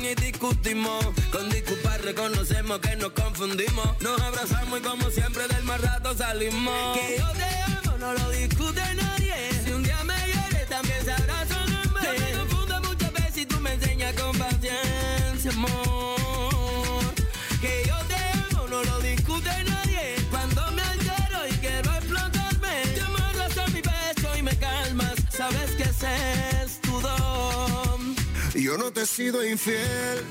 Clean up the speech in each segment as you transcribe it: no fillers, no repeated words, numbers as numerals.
y discutimos. Con disculpas reconocemos que nos confundimos. Nos abrazamos y como siempre del mal rato salimos. Que yo te amo, no lo discute nadie. Si un día me hieres, también sabrás sonarme. Yo me confundo muchas veces y tú me enseñas con paciencia, amor. Que yo te amo, no lo discute nadie. Cuando me altero y quiero explotarme, te muerdas a mi beso y me calmas. Sabes que ese es tu don. Yo no te he sido infiel.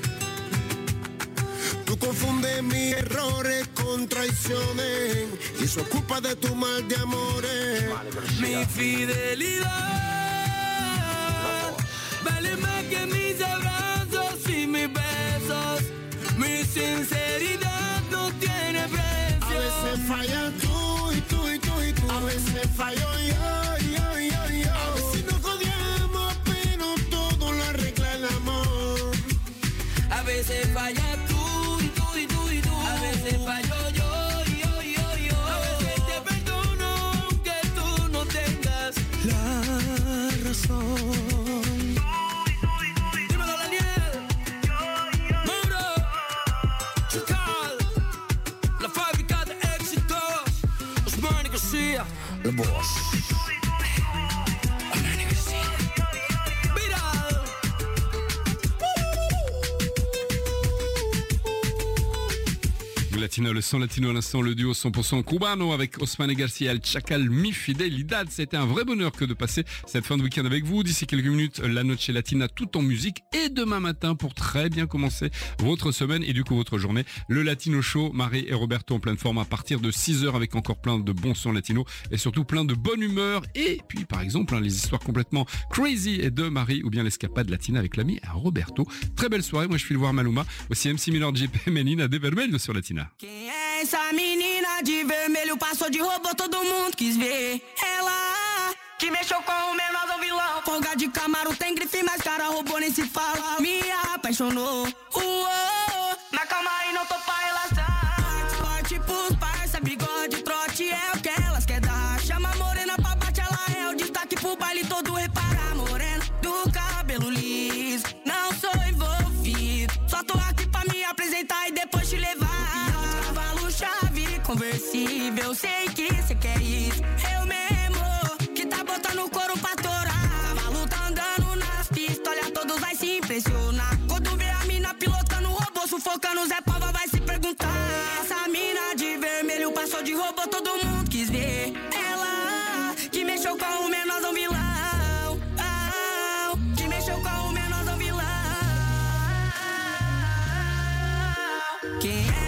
Tú confundes mis errores con traiciones y eso es culpa de tu mal de amores. Mi fidelidad vale más que mis abrazos y mis besos. Mi sinceridad no tiene precio. A veces falla tú y tú y tú y tú. A veces fallo yo. A veces nos odiamos pero todo lo arregla el amor. A veces falla tú y tú y tú y tú. A veces fallo yo. A veces te perdono aunque tú no tengas la razón. Dímelo, Daniel. Mauro. Chical. La fábrica de éxitos. Osman y García. El boss. Latino, le son latino à l'instant, le duo 100% cubano avec Osman et Garcia, El Chacal, Mi Fidelidad. C'était un vrai bonheur que de passer cette fin de week-end avec vous. D'ici quelques minutes, la Noche Latina tout en musique. Et demain matin, pour très bien commencer votre semaine et du coup votre journée, le Latino Show, Marie et Roberto en pleine forme à partir de 6h avec encore plein de bons sons latinos et surtout plein de bonne humeur. Et puis par exemple, les histoires complètement crazy de Marie ou bien l'escapade latina avec l'ami Roberto. Très belle soirée, moi je file voir Maluma, aussi MC Miller, JP, Menina de Vermelho sur Latina. Quem é essa menina de vermelho? Passou de robô, todo mundo quis ver. Ela que mexeu com o menor do vilão. Folga de Camaro, tem grife, mas cara robô nem se fala. Me apaixonou, mas calma aí, não tô pra relação. Forte pros parça, bigode, trote é o que elas quer dar. Chama a morena pra bate, ela é o destaque pro baile todo. Repara, morena do cabelo liso. Não sou envolvido, só tô aqui pra me apresentar e depois te levar. Chave conversível, sei que cê quer isso. Eu mesmo, que tá botando o couro pra torar. Cavalo tá andando nas pistas, olha, todos vai se impressionar. Quando vê a mina pilotando o robô, sufocando, Zé Pava vai se perguntar. Essa mina de vermelho passou de robô, todo mundo quis ver. Ela que mexeu com o menorzão vilão. Que mexeu com o menorzão vilão. Quem é?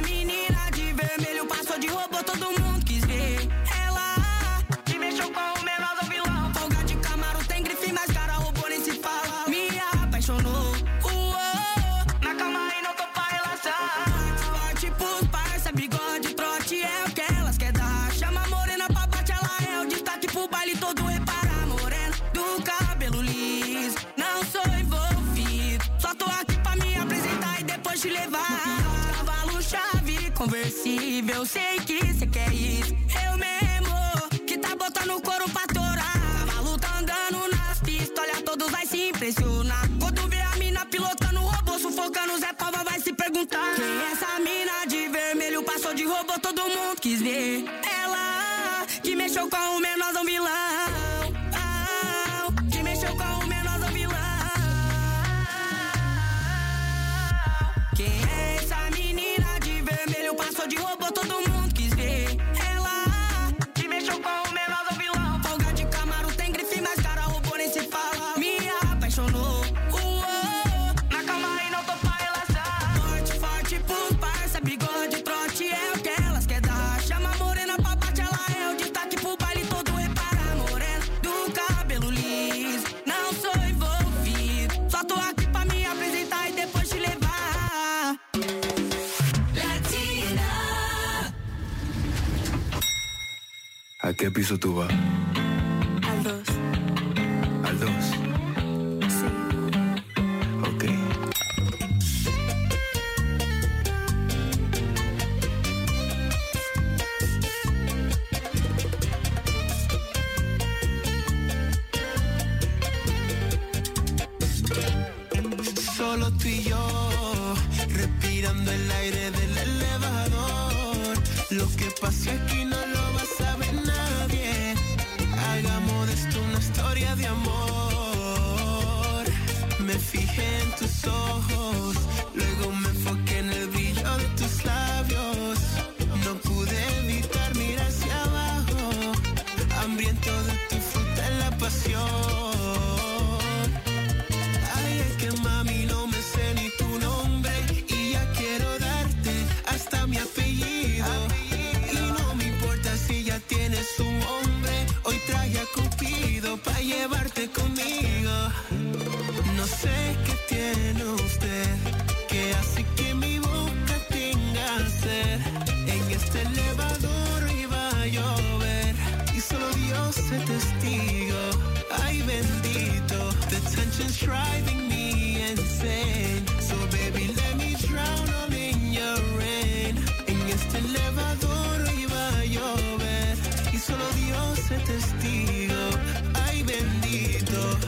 De robô, todo mundo quis ver. Ela que mexeu com o menor do vilão. Folga de Camaro, tem grife, mas cara robô nem se fala. Me apaixonou, mas calma aí, não tô pra relação. Forte pros parça, bigode, trote é o que elas quer dar. Chama a morena pra bate, ela é o destaque pro baile todo. Repara, morena do cabelo liso. Não sou envolvido, só tô aqui pra me apresentar e depois te levar. Cavalo, chave conversível, sei que cê quer isso. Eu mesmo, que tá botando o couro pra torar. Cavalo tá andando nas pistas, olha, todos vai se impressionar. Quando vê a mina pilotando o robô, sufocando, Zé Pava vai se perguntar. Quem é essa mina de vermelho? Passou de robô, todo mundo quis ver. Ela que mexeu com o menorzão vilão. Que mexeu com o menorzão vilão. Quem é essa menina de vermelho? Passou de robô, todo mundo quis ver. Ela que mexeu com o menor do vilão. Folga de Camaro, tem grife, mas cara robô nem se fala. Me apaixonou, mas calma aí, não tô pra relação. Forte pros parça, bigode, trote é o que elas quer dar. Chama a morena pra bate, ela é o destaque pro baile todo. Repara, morena do cabelo liso. Não sou envolvido, só tô aqui pra me apresentar e depois te levar. ¿A qué piso tú vas? Al 2. ¿Al 2? Sí. Ok. Solo tú y yo, respirando el aire del elevador. Lo que pase aquí no lo va a saber nadie. Hagamos de esto una historia de amor. Me fijé en tus ojos, luego me enfoqué en el brillo de tus labios. No pude evitar mirar hacia abajo, hambriento de tu fruta en la pasión. Ay, es que mami no me sé ni tu nombre y ya quiero darte hasta mi apellido. Y no me importa si ya tienes un hombre, hoy traje a Cupido pa' llevarte conmigo. No sé qué tiene usted que hace que mi boca tenga sed. En este elevador iba a llover y solo Dios es testigo. Ay, bendito, the tension's driving me insane. So baby, let me drown all in your rain. En este elevador iba a llover y solo Dios es testigo. Ay, bendito.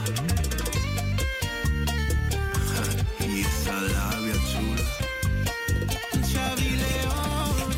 Y esa labia chula, Xavi León.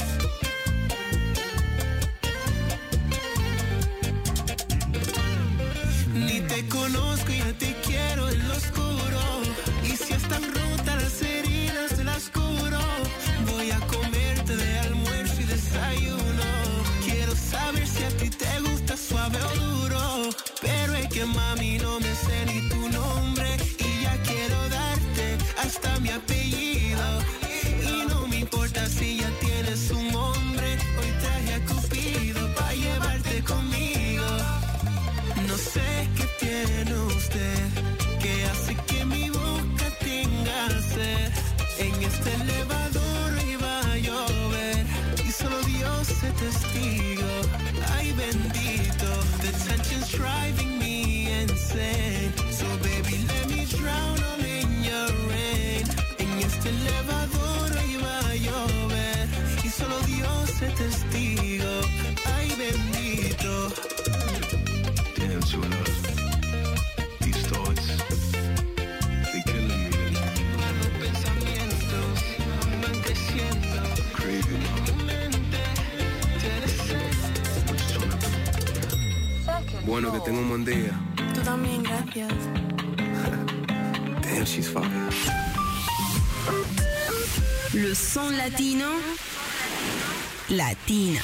Ni te conozco y ya te quiero en lo oscuro. Y si están rotas las heridas te las curo. Voy a comerte de almuerzo y desayuno. Quiero saber si a ti te gusta suave o duro. Pero es que mami no me sé ni tu nombre y ya quiero darte hasta mi apellido. Y no me importa si ya tienes un hombre, hoy traje a Cupido pa' llevarte conmigo. No sé qué tiene usted que hace que mi boca tenga sed. En este elevador iba a llover y solo Dios es testigo. Ay, bendito, the tension's driving me insane. So baby, let me drown all in your rain. En este elevador iba a llover y solo Dios es testigo. Ay, bendito. Damn, chula. These thoughts, they killing me. Los pensamientos van creciendo. Craving. Mi mente te desea. What you tryna do? Bueno, que tengo un buen día. Tú también, gracias. Damn, she's fire. Le son latino. Latina.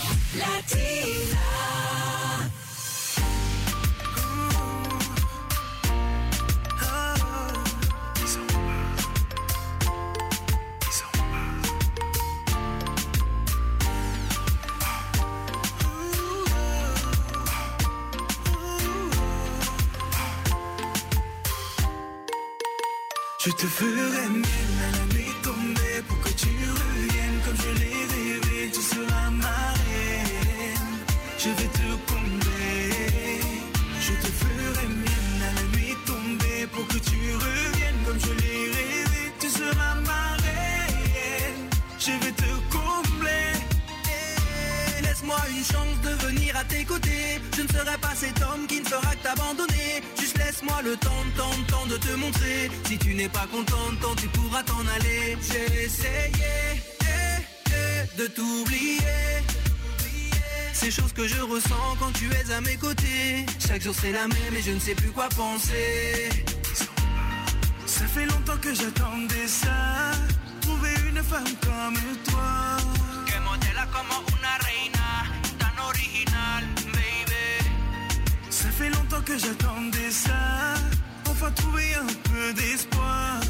Je te ferai mienne à la nuit tombée pour que tu reviennes comme je l'ai rêvé. Tu seras ma reine, je vais te combler. Je te ferai mienne à la nuit tombée pour que tu reviennes comme je l'ai rêvé. Tu seras ma reine, je vais te combler. Laisse-moi une chance de venir à tes côtés. Je ne serai pas cet homme qui ne fera que t'abandonner. Juste laisse-moi le temps de te montrer. Si tu n'es pas contente, tant tu pourras t'en aller. J'ai essayé de t'oublier. Ces choses que je ressens quand tu es à mes côtés. Chaque jour c'est la même et je ne sais plus quoi penser. Ça fait longtemps que j'attendais ça. Trouver une femme comme toi. Que modela como una reina, tan original, baby. Ça fait longtemps que j'attendais ça. Enfin trouver un peu d'espoir.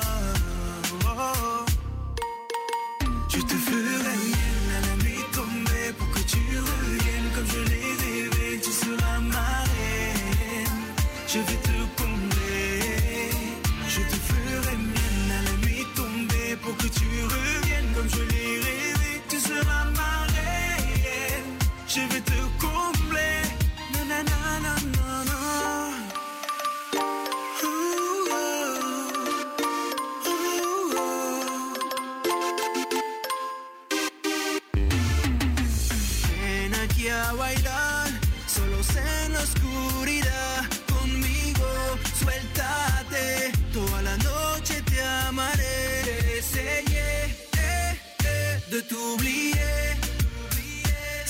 Oh. Je te ferai mienne à la nuit tombée pour que tu reviennes comme je l'ai rêvé. Tu seras ma reine, je vais te combler. Je te ferai mienne à la nuit tombée pour que tu reviennes comme je l'ai rêvé. Tu seras ma reine, je vais te combler. Na na na na na na. Ooh, oh.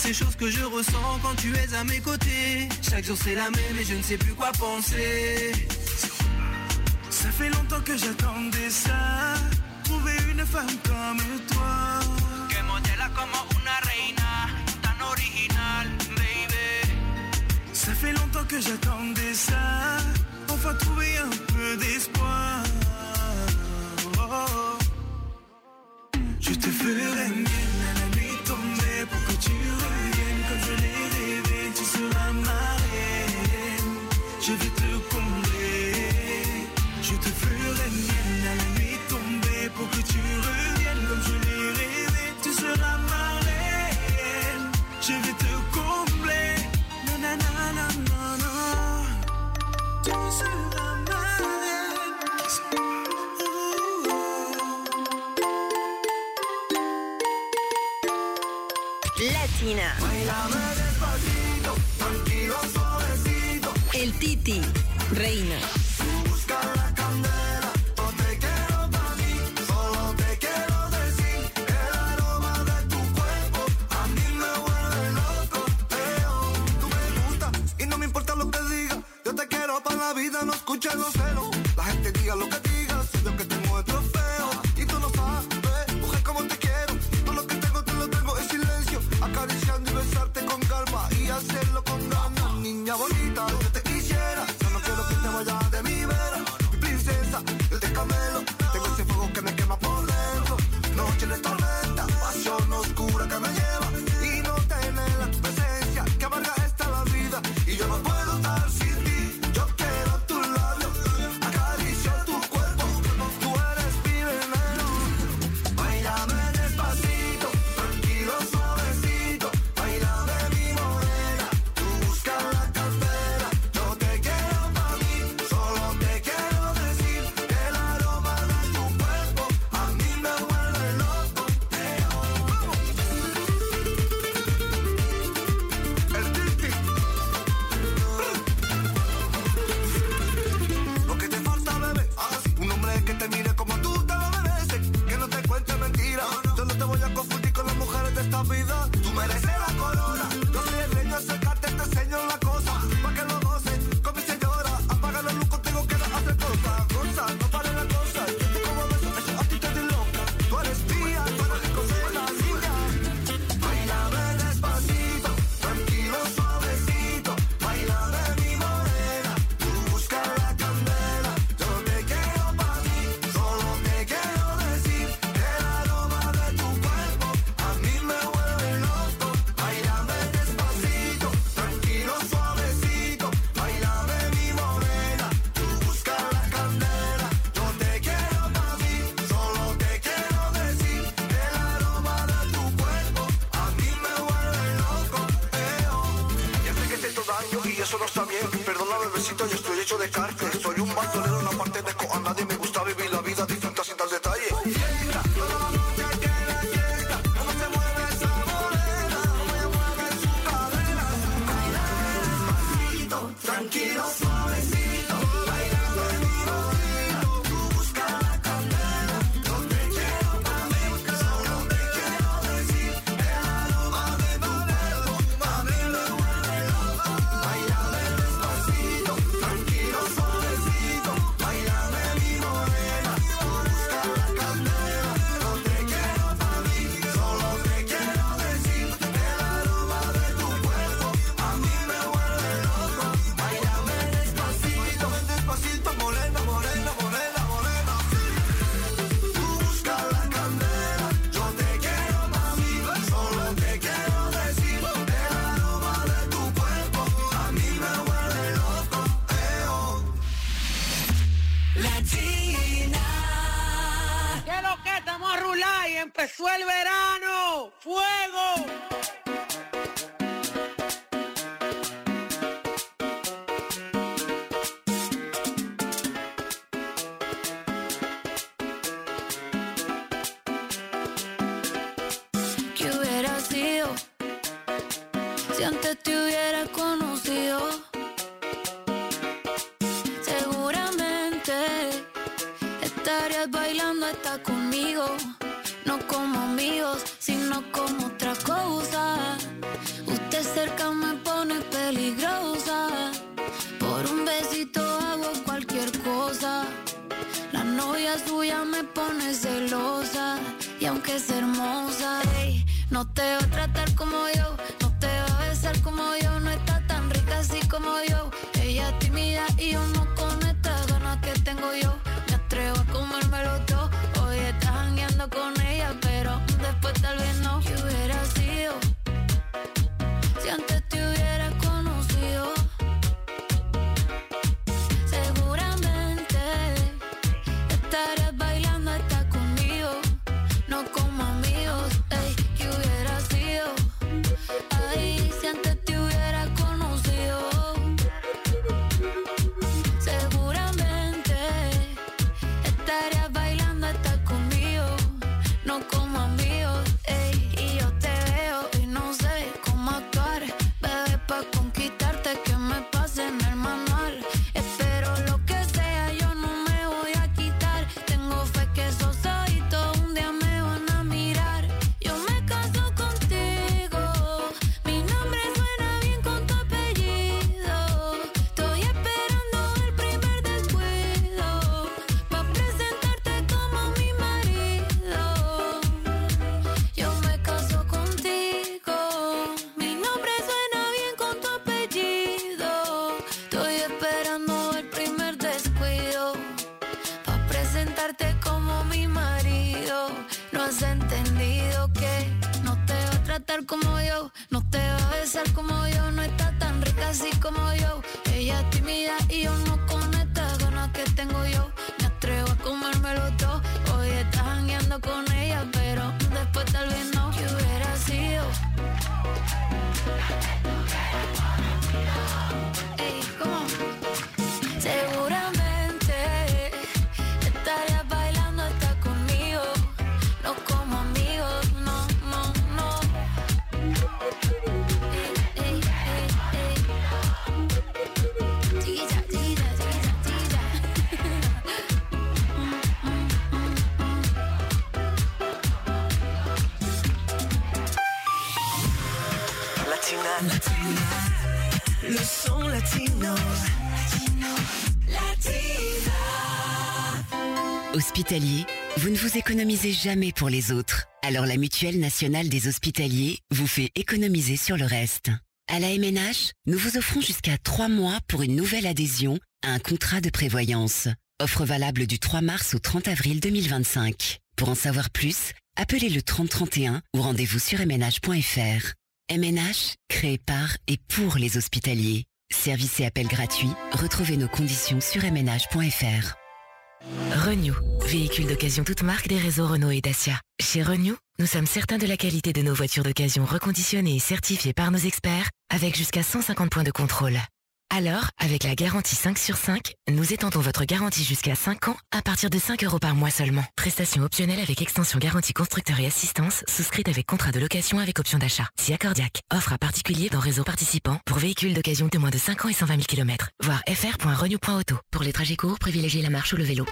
ces choses que je ressens quand tu es à mes côtés. Chaque jour c'est la même et je ne sais plus quoi penser. Ça fait longtemps que j'attendais ça, trouver une femme comme toi. Que modela como una reina, tan original, baby. Ça fait longtemps que j'attendais ça, enfin trouver un peu d'espoir. Oh. Je te ferai mienne à la nuit tombée pour que tu reviennes comme je l'ai rêvé. Tu seras ma reine, je vais te combler. Je te ferai mienne à la nuit tombée pour que tu reviennes comme je l'ai rêvé. Tu seras ma reine, je vais te combler. Nanana, nanana, tu seras ma reine. Latina. Bailame despacito, tranquilo, suavecito. El Titi, reina. Busca la candela, no te quiero pa' mí, solo te quiero decir, el aroma de tu cuerpo a mí me vuelve loco, tú me gustas y no me importa lo que diga, yo te quiero pa' la vida, no escuches los celos, la gente diga lo que diga, si yo que tengo el trofeo, y tú no sabes, mujer como te quiero, todo lo que tengo te lo tengo en silencio, acariciando y besarte con calma, y hacerlo con ganas, niña bonita, yo te quisiera, yo no quiero que te vayas de mi vera, mi princesa, yo te camelo, tengo ese fuego que me quema por dentro, noche de tormenta, pasión oscura que me lleva, y no tener tu presencia, que amarga está la vida, y yo no puedo estar sin ti, yo quiero tus labios, acaricio tu cuerpo, tú eres mi veneno, bailame despacito, tranquilo, suavecito, bailame mi morena, tú busca la candela, yo te quiero pa' mí, solo te quiero decir, el aroma de tu cuerpo a mí me vuelve loco, el Titi. Lo que te falta, bebé, un hombre que te mire como tú te lo mereces, que no te cuente mentiras, yo no te voy a confundir con las mujeres de esta vida, tú mereces la corona, yo soy el reino, acércate, te enseño la cosa, pa' que lo goces, con mi señora, apaga la luz, contigo quiero hacer cosas, no pare la cosa, yo te como beso, eso a ti te di loca, tú eres mía, tú eres la niña, bailame despacito, tranquilo, suavecito, bailame mi morena, tú busca la candela, yo te quiero pa' mí, solo te quiero decir, el aroma de tu cuerpo a mí me vuelve loco, bailame despacito, tranquilo, suavecito, bailame mi morena, tú busca la candela, yo te quiero pa' mí, solo te quiero decir, el aroma de tu cuerpo a mí me vuelve loco, Ya sé que te he hecho daño y eso no está bien, perdona bebecito, yo estoy hecho de carne, soy un bandolero, una parte de a nadie me gusta vivir la vida disfruta sin dar detalle. Fiesta, toda la noche que la fiesta, cómo se mueve esa morena, cómo ella mueve su cadera, bailame despacito, tranquilo, suavecito, bailame mi morena, tú busca la candela, yo te quiero pa' mí, solo te quiero decir, el aroma de tu cuerpo a mí me vuelve loco, bailame despacito, tranquilo, suavecito, bailame mi morena, tú busca la candela, yo te quiero pa' mí, solo te quiero decir, el aroma de tu cuerpo a mí me vuelve loco, bailame despacito, despacito, morena, morena, morena, morena, tú busca la candela, yo te quiero pa' mí, solo te quiero decir, el aroma de tu cuerpo a mí me vuelve loco, Latina. ¿Qué lo que estamos a rular y empezó el verano? ¡Fuego! ¿Qué hubiera sido si antes te hubiera conocido? Seguramente estarías bailando hasta conmigo. no como amigos, sino como otra cosa. Usted cerca me pone peligrosa. Por un besito hago cualquier cosa. La novia suya me pone celosa. Y aunque es hermosa, ey, no te va a tratar como yo, no te va a besar como yo, no está tan rica así como yo. Ella es tímida y yo no con estas ganas que tengo yo. Me atrevo a comérmelo todo. Hoy estás jangueando con ella, pero después tal vez no. ¿Qué hubiera sido si antes te hubiera conocido? Seguramente estarías bailando hasta conmigo, no como amigos. Ey, ¿qué hubiera sido? Ay, si antes te hubiera conocido. Seguramente estarías bailando hasta conmigo, no como amigos. Ey, y yo te veo y no sé cómo actuar, bebé, pa' conquistarte que me pase en el manual. Espero lo que sea, yo no me voy a quitar. Tengo fe que esos ojitos un día me van a mirar. Yo me caso contigo, mi nombre suena bien con tu apellido. Estoy esperando el primer descuido pa' presentarte como mi marido. Yo me caso contigo, mi nombre suena bien con tu apellido. Estoy esperando el primer descuido pa' presentarte como mi marido. No has entendido que no te va a tratar como yo, no te va a besar como yo, no está tan rica así como yo. Ella es tímida y yo no con estas ganas que tengo yo. Me atrevo a comérmelo todo. Hoy estás jangueando con ella, pero después tal vez no. ¿Qué hubiera sido? Ey, ¿cómo? Seguramente estarías bailando hasta conmigo, no como amigos, no, no, no. Ey, ey, ey, ey. Chiquilla, chiquilla, chiquilla, chiquilla. Latina, le son latino. Hospitalier, vous ne vous économisez jamais pour les autres. Alors la Mutuelle nationale des hospitaliers vous fait économiser sur le reste. À la MNH, nous vous offrons jusqu'à 3 mois pour une nouvelle adhésion à un contrat de prévoyance. Offre valable du 3 mars au 30 avril 2025. Pour en savoir plus, appelez le 3031 ou rendez-vous sur mnh.fr. MNH, créé par et pour les hospitaliers. Service et appel gratuit, retrouvez nos conditions sur mnh.fr. Renew, véhicule d'occasion toute marque des réseaux Renault et Dacia. Chez Renew, nous sommes certains de la qualité de nos voitures d'occasion reconditionnées et certifiées par nos experts, avec jusqu'à 150 points de contrôle. Alors, avec la garantie 5 sur 5, nous étendons votre garantie jusqu'à 5 ans à partir de 5 € par mois seulement. Prestation optionnelle avec extension garantie constructeur et assistance, souscrite avec contrat de location avec option d'achat. Si accordiaque. Offre à particulier dans réseau participant pour véhicules d'occasion de moins de 5 ans et 120 000 km. Voir fr.renew.auto. Pour les trajets courts, privilégiez la marche ou le vélo.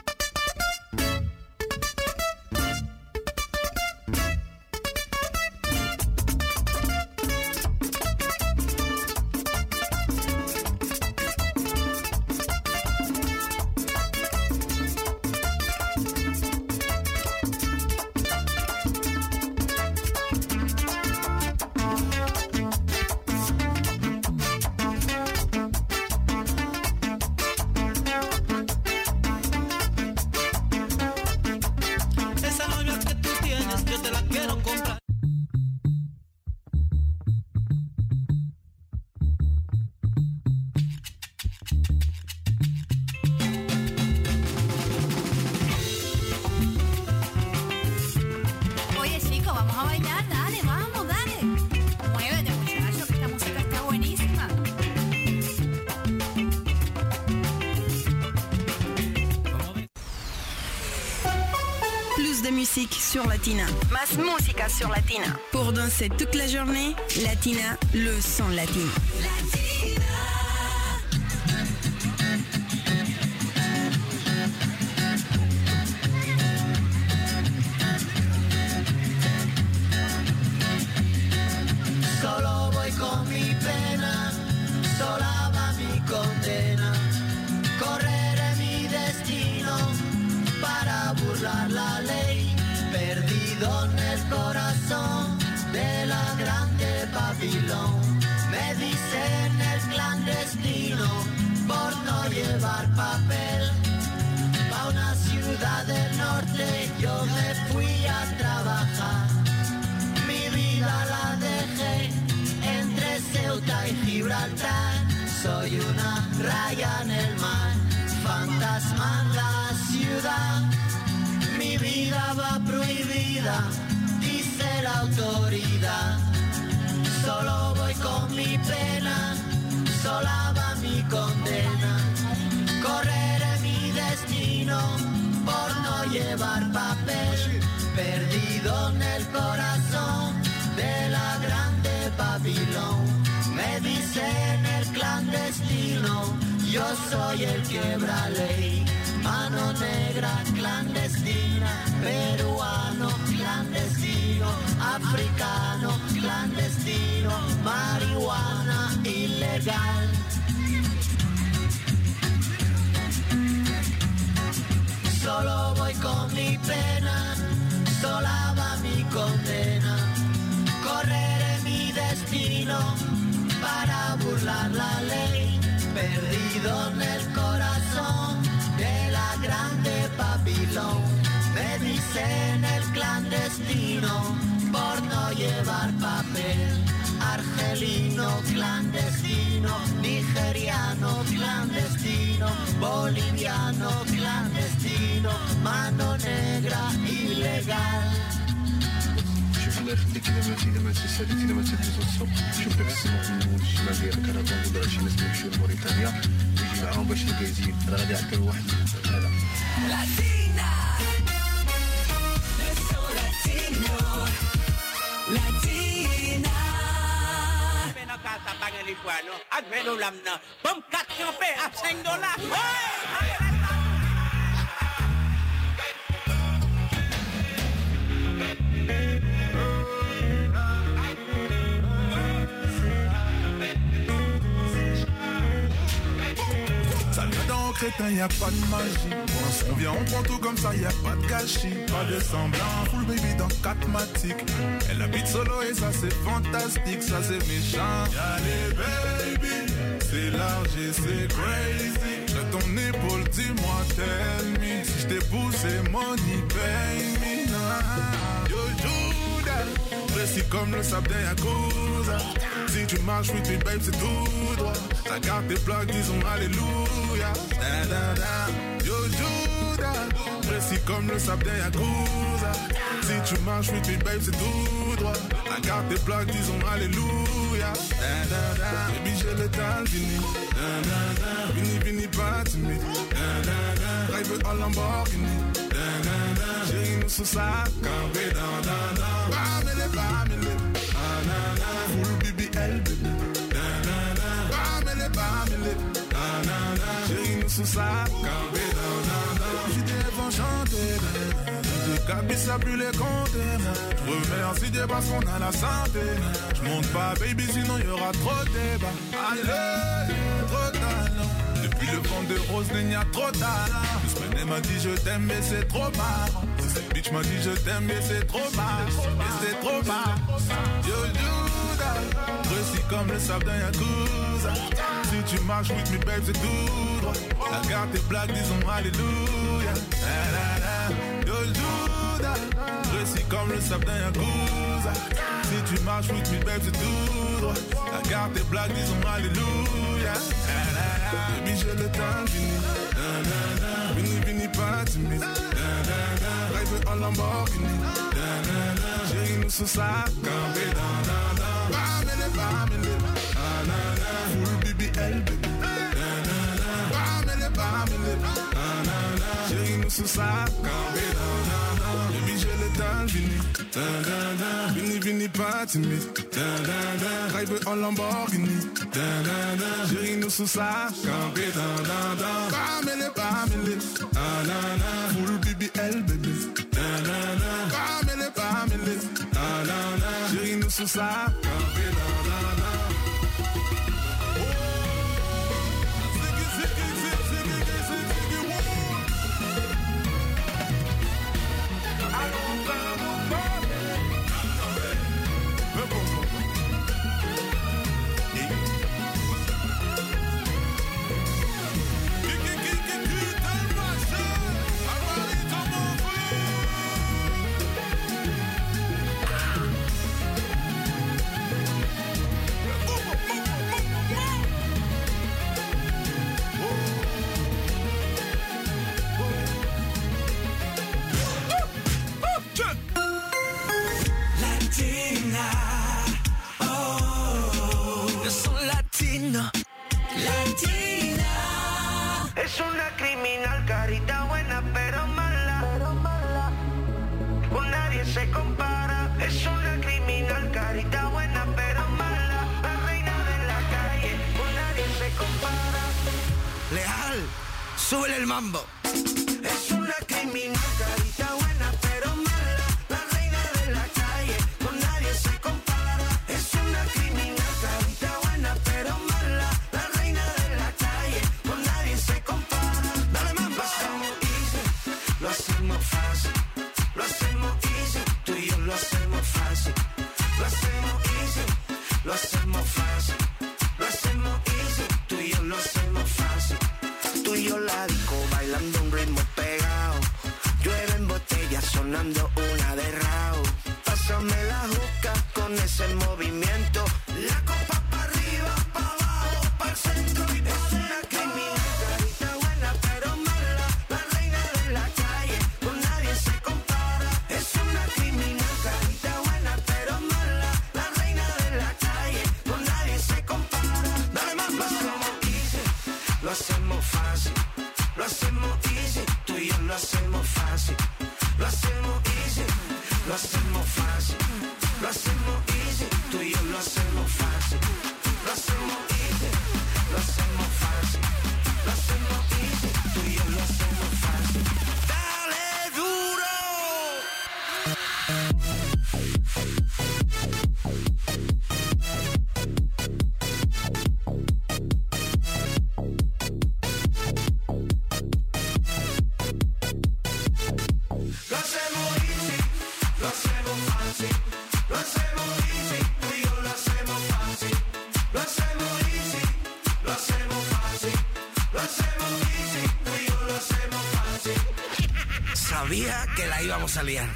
Sur Latina. Más música sur Latina. Pour danser toute la journée, Latina, le son latino. la ley, perdido en el corazón de la grande Babilón. Me dicen el clandestino por no llevar papel. Pa' una ciudad del norte yo me fui a trabajar. Mi vida la dejé entre Ceuta y Gibraltar. Soy una raya en el mar, fantasma en la ciudad. Mi vida va prohibida, dice la autoridad. Solo voy con mi pena, sola va mi condena. Correré mi destino por no llevar papel. Perdido en el corazón de la grande Babilón. Me dicen el clandestino, yo soy el quebra ley. Mano negra clandestina, peruano clandestino, africano clandestino, marihuana ilegal. Solo voy con mi pena, sola va mi condena. Correré mi destino para burlar la ley, perdido en el corazón de la grande Babilón. Me dicen el clandestino por no llevar papel. Argelino clandestino, nigeriano clandestino, boliviano clandestino, mano negra ilegal. الله يخليك الا ما تساليتي الا ما تهزو الصوت شوف داك السماء من الشمال ديال الكرفان ولا شي ناس كيمشيو لموريتانيا ويجي معاهم باش الكازين راه غادي يعطيو واحد هذا لاتينا لسو لاتينو لاتينا Ven acá, tapan el iguano, hazmelo lamna, pom catiope, $5. Ça vient d'un crétin, y'a pas de magie. On vient, on prend tout comme ça, y'a pas de gâchis. Pas de semblant, full baby dans 4 matiques. Elle habite solo et ça c'est fantastique, ça c'est méchant. Y'a les baby, c'est large et c'est crazy. De ton épaule, dis-moi, tell me. Si j't'ai poussé, money, pay me. Yo, Judas, précis comme le sable d'un Yakuza. Si tu marches, oui, tu babe, c'est tout droit. Ta carte des plaques, disons alléluia. Da, da, da. Yo, Judas, précis comme le sable d'un Yakuza. Si tu marches, oui, tu babe, c'est tout droit. Ta carte des plaques, disons alléluia. Da, da, da. Baby, j'ai le temps, vini. Da, da, da. Vini, vini, pas timide. Da, da, da. Drive en Lamborghini. Da, da, da. J'ai une sous sa campé. Da, da, da. Bamele, bamele. Ah, na, na. Full BBL, baby. Da, da, da. Bamele, bamele. Ah, na, na. J'ai une sous sa campé. Da, da, da. J'étais enchanté. J'ai capé ça plus les compter. Remercie Dieu parce qu'on a la santé. J'monte pas, baby, sinon y'aura trop de débat. Allez, trop talent. Depuis le vent de rose, il y a trop talent. Elle m'a dit je t'aime mais c'est trop marrant. Cette bitch m'a dit je t'aime mais c'est trop marrant. Mais c'est trop marrant. Yo Judas, précis comme le sable d'un Yakuza. Si tu marches with me babe c'est tout droit. La carte est blague disons alléluia. Yo Judas, précis comme le sable d'un Yakuza. Si tu marches with me babe c'est tout droit. La carte est blague disons alléluia. Baby j'ai le temps fini. Vini, vini, pas timide. Drive en Lamborghini. J'ai une sous sa campé. Bamele, bamele. Full BBL, baby. Bamele, bamele. J'ai une sous sa campé. Baby, j'ai le temps fini. Vini, vini, pas timide. Drive en Lamborghini. J'ai une sous sa campé. Bamele, bamele. Full BBL, baby. Bamele, bamele. J'ai une sous sa campé. se compara. Es una criminal, carita buena pero mala. La reina de la calle, con nadie se compara. Leal, súbele el mambo. Es una criminal, carita buena pero mala. La reina de la calle, con nadie se compara. Es una criminal, carita buena pero mala. La reina de la calle, con nadie se compara. Dale mambo. Lo hacemos fácil, lo hacemos easy. Tú y yo lo hacemos fácil. Lo hacemos easy, lo hacemos fácil. Lo hacemos easy, tú y yo lo hacemos fácil. Tú y yo la disco bailando un ritmo pegado. Llueve en botella sonando una de Rao. Pásame la juca con ese movimiento. La copa para arriba, para abajo, para el centro y para adentro. Una criminal, carita buena pero mala. La reina de la calle, con nadie se compara. Es una criminal, carita buena pero mala. La reina de la calle, con nadie se compara. Dale más, lo hacemos easy, lo hacemos fácil. Lo hacemos easy, tú y yo lo hacemos fácil. Lo hacemos easy, lo hacemos fácil. Lo hacemos easy, tú y yo lo hacemos fácil. Lo hacemos easy, lo hacemos fácil. Lo hacemos easy, tú y yo lo hacemos fácil. ¡Dale duro! Lo hacemos easy, lo hacemos fácil. Lo hacemos easy, tú y yo lo hacemos fácil. Lo hacemos easy, lo hacemos fácil. Lo hacemos easy, tú y yo lo hacemos fácil. Sabía que la íbamos a liar.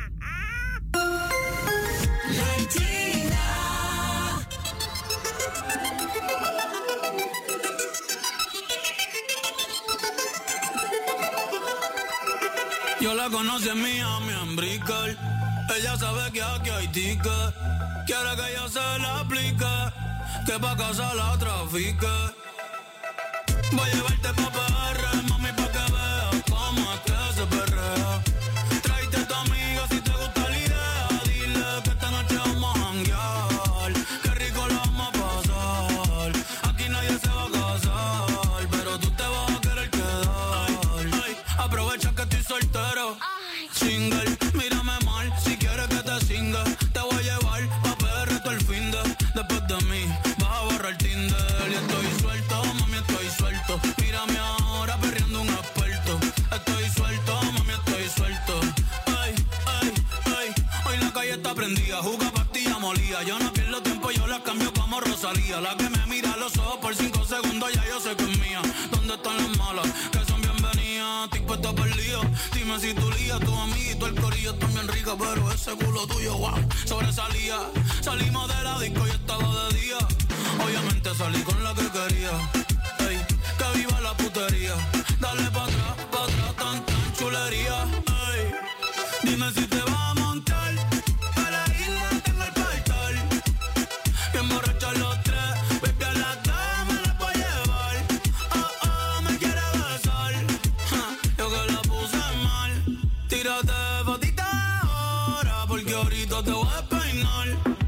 Yo la conocí en Miami, en Brickell. Ella sabe que aquí hay ticket. Quiere que yo se la aplique, que pa' casa la trafique. Voy a llevarte pa' PR, mami, pa' que veas cómo es que se perrea. Tráete a tu amiga si te gusta la idea. Dile que esta noche vamos a janguear. Qué rico la vamos a pasar. Aquí nadie se va a casar, pero tú te vas a querer quedar. Ay, aprovecha que estoy soltero. Single, mírame mal, si quieres que te singa. Te voy a llevar pa' PR todo el fin de. Después de mí, vas a borrar Tinder. Y estoy suelto, mami, estoy suelto. Mírame ahora perreando un experto. Estoy suelto, mami, estoy suelto. Ay, ay, ay, hoy la calle está prendida. Juga pastilla molida. Yo no pierdo tiempo, yo la cambio como Rosalía. La que me mira a los ojos por 5 segundos, ya yo sé que es mía. ¿Dónde están las malas? Que son bienvenidas. Estoy puesto perdido. Dime si tu lía, tu amiguito, el corillo está bien rica, pero ese culo tuyo, wow, sobresalía. Salimos de la disco y estaba de día. Obviamente salí con la que quería. Ey, que viva la putería. Dale pa' atrás, tan chulería. Ey, dime si te vas a montar. A la isla tengo el portal. Bien borrachos los tres. Baby, a las dos me las voy a llevar. Oh, oh, me quiere besar. Yo que la puse mal. Tírate fotita ahora, porque ahorita te voy a despeinar.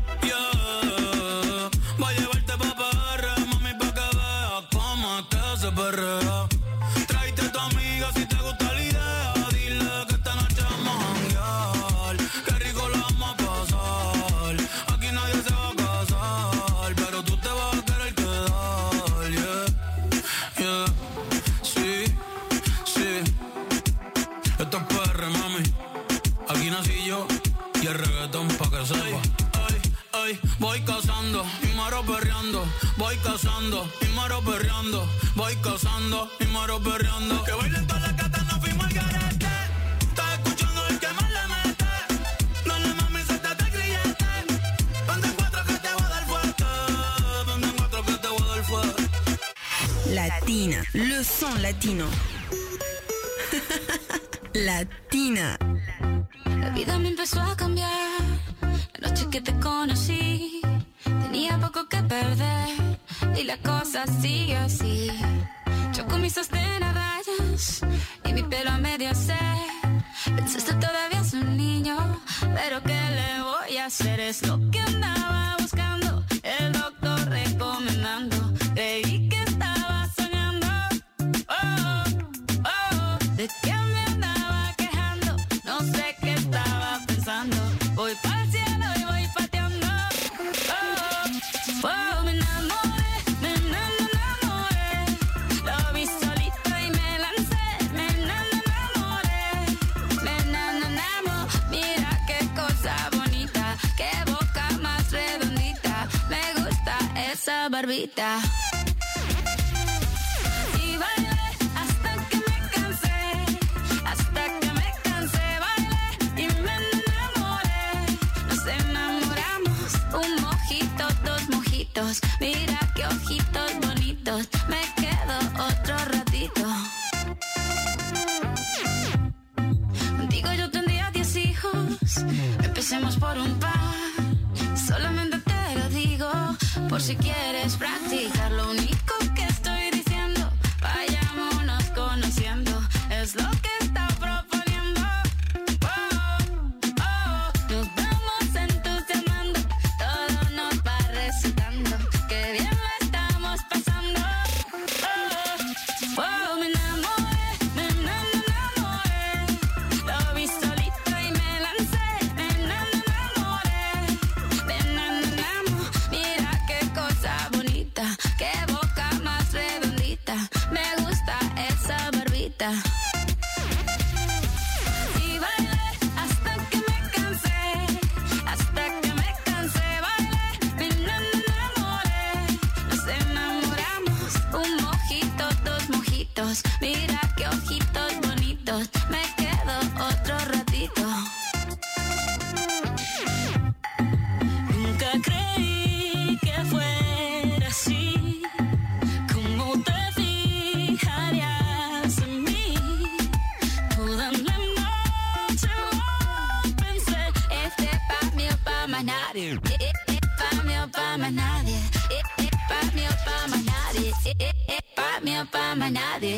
Yeah. Voy a llevarte pa' PR, mami, pa' que veas cómo es que se perrea. Tráete a tu amiga si te gusta la idea. Dile que esta noche vamos a janguear. Qué rico la vamos a pasar. Aquí nadie se va a casar, pero tú te vas a querer quedar. Yeah, yeah, sí, sí. Esto es PR, mami. Aquí nací yo y el reggaetón pa' que sepa. Ay, ay, voy cazando y maro perreando. Voy cazando y maro perreando. Voy cazando y maro perreando. Que bailen todas las gatas, no fuimos al garete. Estás escuchando el que más le mete. No le mami, suéltate el grillete. Ponte en 4 que te voy a dar fuerte. Ponte en 4 que te voy a dar fuerte. Latina, le son latino. Latina. La vida me empezó a cambiar. La noche que te conocí, tenía poco que perder y la cosa sigue así. Yo con mis sostén a rayas y mi pelo a medio se. Pensaste todavía es un niño, pero es lo que andaba buscando, el doctor recomendando. Creí que estaba soñando, oh, oh, de que me andaba quejando, no sé qué estaba pensando. Voy pa'l cielo y voy pateando, oh, oh, me enamoré, lo vi solito y me lancé, me enamoré, mira qué cosa bonita, qué boca más redondita, me gusta esa barbita. Y bailé hasta que me cansé, bailé y me enamoré. Nos enamoramos, un mojito, dos mojitos, mira qué ojitos bonitos, me quedo otro ratito. Contigo yo tendría 10 hijos, empecemos por un par, solamente te lo digo, por si quieres practicar. Lo único que estoy diciendo, vayámonos conociendo, es lo que está proponiendo. Oh, oh, nos vamos entusiasmando, todo nos va resultando, que bien la estamos pasando. Oh, oh, me enamoré, lo vi solito y me lancé, me enamoré, mira qué cosa bonita, qué boca más redondita, me gusta esa barbita. Y bailé hasta que me cansé, bailé, me enamoré. Nos enamoramos, un mojito, dos mojitos, mira qué ojitos bonitos, me quedo otro ratito. Nunca creí que fuera así, ¿cómo te fijarías en mí? Toda la noche lo pensé, este pa' mí o pa' más nadie, pa' mí o pa' más nadie, pa' mí o pa' más nadie, pa' mí o pa' más nadie.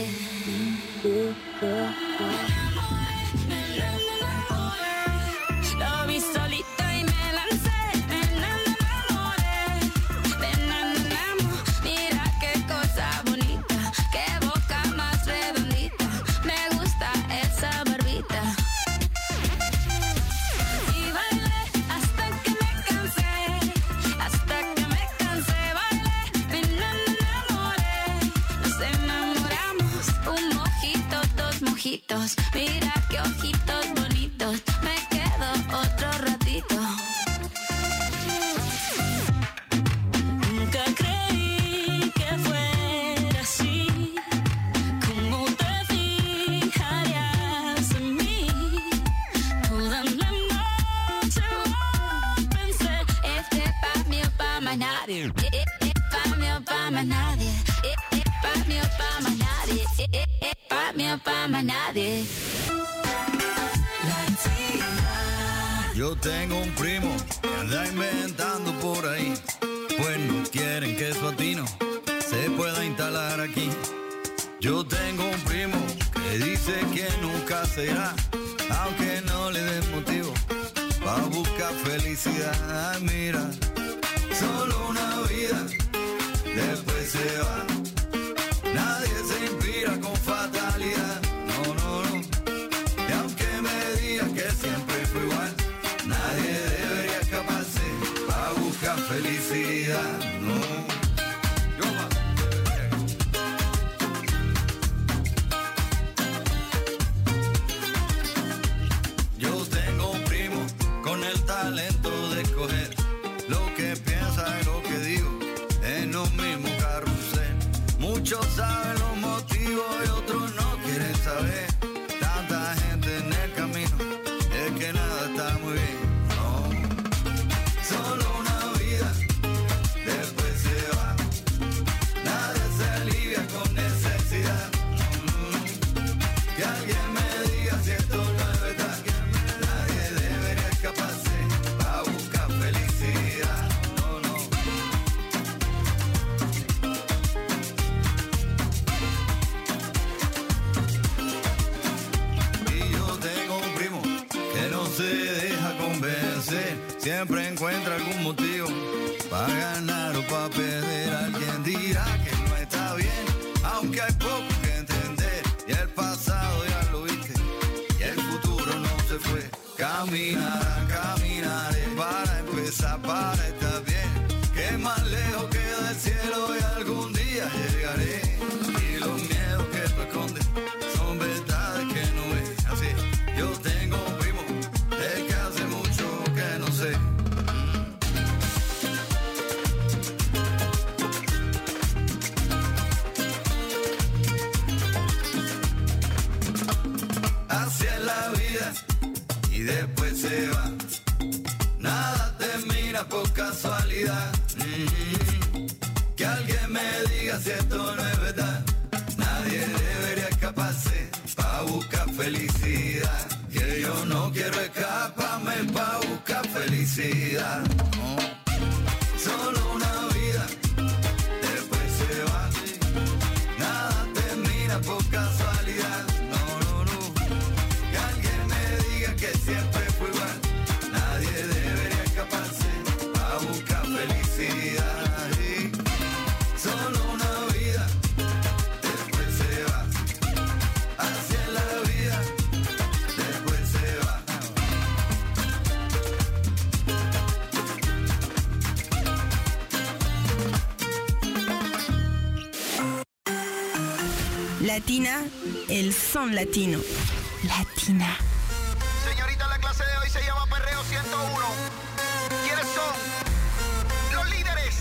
Lo vi solito y me lancé, me enamoré, mira qué cosa bonita, qué boca más redondita, me gusta esa barbita. Y bailé hasta que me cansé, bailé, me enamoré. Nos enamoramos, un mojito, dos mojitos, mira qué ojitos bonitos, me quedo otro ratito. Nunca creí que fuera así, ¿cómo te fijarías en mí? Toda la noche lo pensé, este pa' mí o pa' más nadie, pa' mí o pa' más nadie, pa' mí o pa' más nadie, pa' mí o pa' más nadie. Yo tengo un primo que anda inventando por ahí, pues no quieren que su atino se pueda instalar aquí. Yo tengo un primo que dice que nunca será, aunque no le den motivo pa' buscar felicidad. Mira, solo una vida, después se va. Nadie se inspira con fatalidad, no, no, no. Y aunque me diga que siempre fue igual, nadie debería escaparse a buscar felicidad, no. Yo tengo un primo con el talento de escoger lo que piensa y lo que digo en un mismo carrusel. Muchos saben los motivos y otros no quieren saber. Tanta gente en el camino, es que nada está muy bien, no. Solo una vida, después se va. Nadie se alivia con necesidad, no. Que alguien me diga si esto no es verdad. Nadie debería escaparse a buscar felicidad, no, no. Y yo tengo un primo que no se deja convencer convencer. Siempre encuentra algún motivo para ganar o para perder. Alguien dirá que no está bien, aunque hay poco que entender. Y el pasado ya lo viste, y el futuro no se fue. Caminaré para empezar, para estar bien. Que más lejos queda el cielo y algún día llegaré. Y los miedos que tú escondes son verdades que no ves. Así, yo tengo un primo de que hace mucho que no sé. Así es la vida y después se va. Nada termina por casualidad. Que alguien me diga si esto no es verdad. Nadie debería escaparse pa' buscar felicidad. Que yo no quiero escaparme pa' buscar felicidad. No. Solo una vida, después se va. Nada termina por casualidad. Que alguien me diga que siempre fue igual. Nadie debería escaparse a buscar felicidad. Y solo una vida, después se va. Así es la vida, después se va. Latina, el son latino. Latina. Señorita, la clase de hoy se llama Perreo 101. ¿Quiénes son? Los líderes.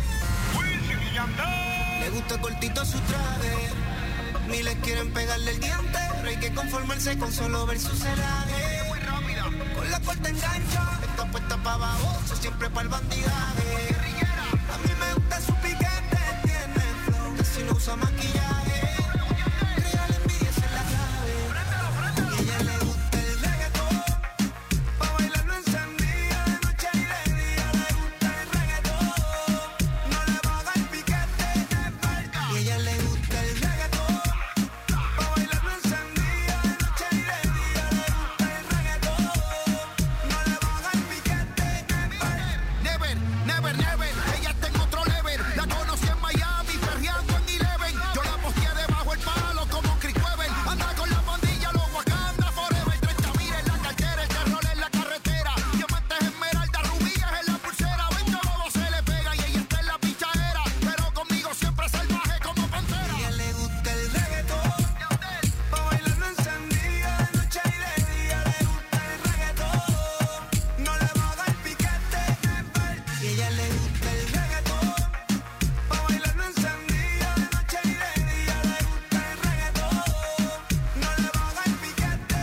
Le gusta cortito su traje. Miles quieren pegarle el diente, pero hay que conformarse con solo ver su celaje. Muy rápida. Con la corta engancha, está puesta pa' baboso, siempre pa'l bandidaje. A mí me gusta su piquete, tiene flow, casi no usa maquillaje. Real envidia, esa es la clave. Y a ella le gusta el reggaetón, pa' bailarlo encendida de noche y de día. Le gusta el reggaetón, no le baja el piquete, y a ella le gusta el reggaetón, pa' bailarlo encendida de noche y de día. Le gusta el reggaetón, no le baja el piquete, Never, never, never. Ella está en otro level. La conocí en Miami, perreando en Eleven. Yo la posteé debajo el palo como Chris Webber. Anda con la pandilla, los Wakanda forever. 30,000 en la cartera, el terror en la carretera. Diamantes, esmeralda, rubíes en la pulsera. 20 bobos se le pega y ella está en la pichadera. Pero conmigo siempre salvaje como pantera. a ella le gusta el reggaetón, pa' bailarlo encendida de noche y de día. Le gusta el reggaetón, no le baja el piquete, y a ella le gusta el reggaetón, pa' bailarlo encendida de noche y de día. Le gusta el reggaetón, no le baja el piquete.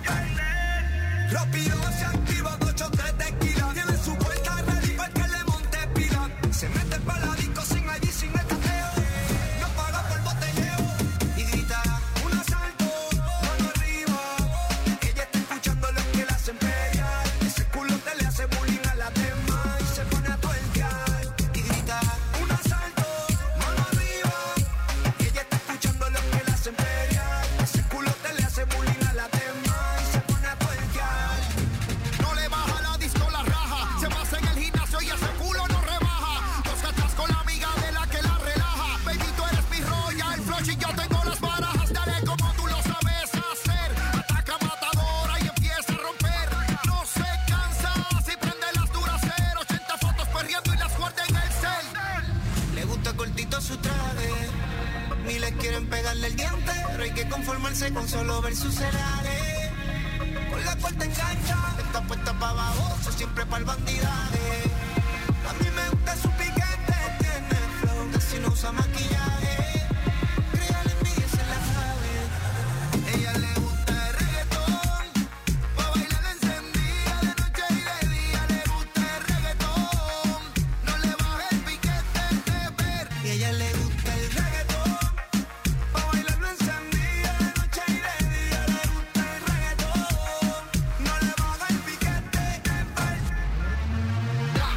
Rápido se activa, 2 shots de tequila. Tiene su puerta ready para que le monte pila. Se mete pa' la disco sin ID, sin el cateo. No paga por botelleo y grita un asalto, mano arriba. Ella está escuchando lo que la hacen pelear. Ese culo te le hace bullying a la demás y se pone a tuerquear y grita un asalto, mano arriba. Ella está escuchando lo que la hacen pelear. Ese culo te le hace bullying a la demás y se pone a tuerquear. No le baja la disco, la raja. Se pasa en el gimnasio y ese culo no rebaja. Dos cachas con la amiga de la que la relaja. Baby, tú eres mi roya, el flush y yo tengo las barajas. Dale como tú lo sabes hacer. Ataca matadora y empieza a romper. No se cansa si prende las duras 80 fotos perreando y las guarda en el cel. Le gusta cortito su traje. Miles quieren pegarle el diente, pero hay que conformarse con solo ver su celaje. Con la corta engancha, está puesta pa' baboso, siempre pa'l bandidaje. A mí me gusta su piquete, tiene flow, casi no usa maquillaje. Real envidia, esa es la clave. Ella le gusta el reggaetón, pa' bailar encendida de noche y de día. Le gusta el reggaetón, no le baja el piquete, y a ella le gusta el reggaetón, pa' bailarlo encendida de noche y de día. Le gusta el reggaetón, no le baja el piquete,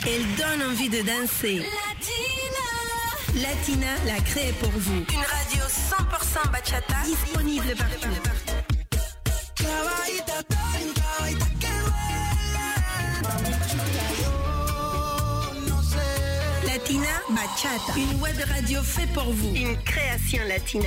Elle donne envie de danser. Latina l'a créée pour vous. Une radio 100% bachata disponible partout. Latina Bachata, une web radio faite pour vous. Une création latina.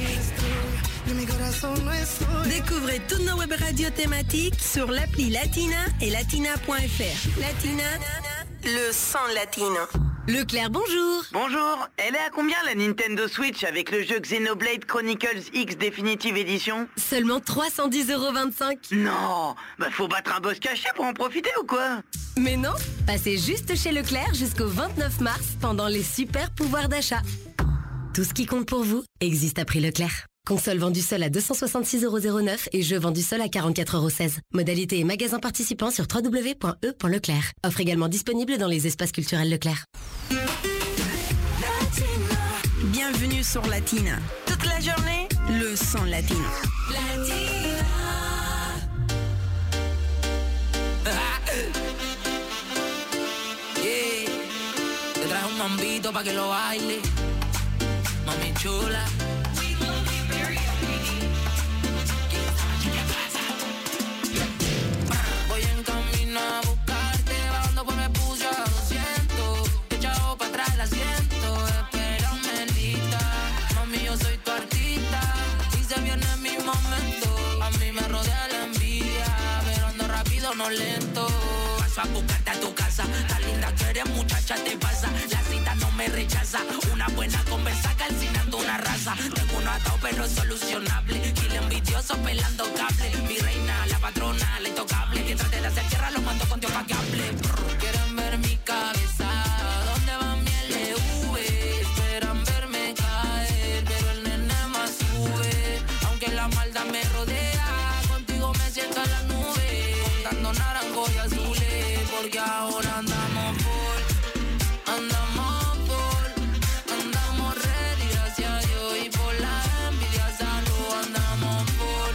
Découvrez toutes nos web radios thématiques sur l'appli Latina et latina.fr. Latina, le son latino. Leclerc, bonjour. Bonjour. Elle est à combien la Nintendo Switch avec le jeu Xenoblade Chronicles X Definitive Edition? Seulement 310,25 €. Non, bah faut battre un boss caché pour en profiter ou quoi? Mais non, passez juste chez Leclerc jusqu'au 29 mars pendant les super pouvoirs d'achat. Tout ce qui compte pour vous existe à prix Leclerc. Console vendue seule à 266,09 € et jeu vendu seul à 44,16 €. Modalité et magasin participant sur www.e.leclerc. Offre également disponible dans les espaces culturels Leclerc. Bienvenue sur Latina. Toute la journée, le son latino. Yeah. Te traje un mambito pa' que lo baile, mami chula. Voy en camino a buscarte, bajando pues me puse a 200. Echado para atrás el asiento, espérame lista. Mami, yo soy tu artista y se viene mi momento. A mí me rodea la envidia, pero ando rápido, no lento. Paso a buscarte a tu casa, tan linda que eres, muchacha, te pasa. La cita no me rechaza, una buena conversa calcinando una raza. Tengo uno atado pero solucionable, y el envidioso pelando cable. Mi reina, la patrona, la intocable, que trate de hacer tierra, lo mando con Dios pa' que hable. Quieren ver mi cabeza, ¿dónde va mi LV? Esperan verme caer, pero el nene más sube. Aunque la maldad me rodea, contigo me siento en la nube, contando naranjos y azules, porque ahora andamos full, andamos full, andamos ready, gracias a Dios, y por la envidia salud, andamos full,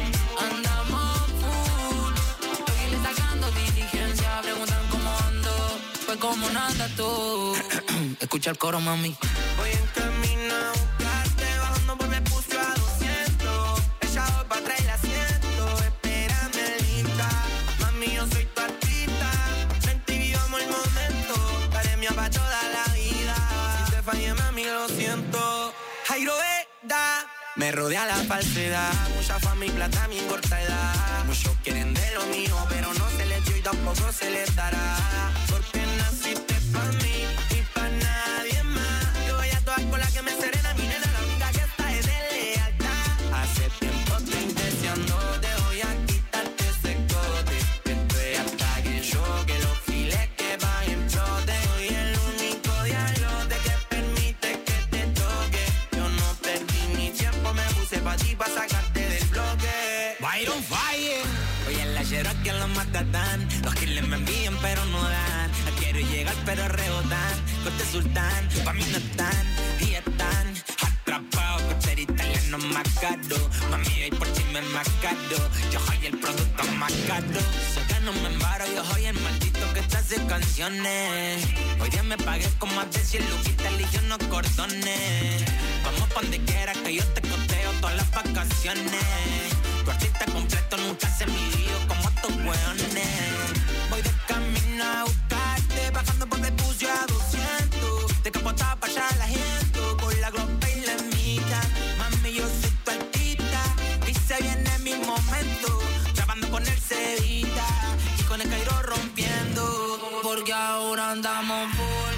andamos full. Estoy sacando diligencia, preguntan cómo ando, pues como nada tú. Escucha el coro, mami. Voy en camino a buscarte, bajando por me puse a 200. Echado para atrás el asiento, espérame linda. Mami, yo soy tu artista, ven y vivamos el momento. Daré mía para toda la vida, si te fallé, mami, lo siento. Jairo Veda, me rodea la falsedad, mucha fama y plata a mi corta edad. Muchos quieren de lo mío, pero no se les dio y tampoco se les dará. Porque naciste pa' mí y pa' nadie más. Yo voy a todas con la que me serena, mi nena, la única que está es de lealtad. Hace tiempo estoy deseando, te voy a quitarte ese cote. Estoy hasta que choque, los files que van en chote. Soy el único diablote que permite que te toque. Yo no perdí mi tiempo, me puse pa' ti, pa' sacarte del bloque. Byron Fire. Hoy en la Cherokee los Matatán, los killers me envían pero no dan. No quiero llegar pero rebotan, corte sultán, pa' mí no están, y están atrapados por ser italiano más caro. Mami, hoy por ti me más caro, yo soy el producto más caro. Sé que no me embaro, yo soy el maldito que te hace canciones. Hoy día me pagué con más de 100 luquitas, eligió unos cordones. Vamos pa' donde quieras que yo te costeo todas las vacaciones. Tu artista completo nunca se midió como estos hueones. Voy de camino a buscarte, bajando por me puse a 200. De capota pa' allá la gente, con la glopa y la mitad. Mami, yo soy tu artista, y se viene mi momento. Grabando con el Cevita, y con el Cairo rompiendo. Porque ahora andamos full,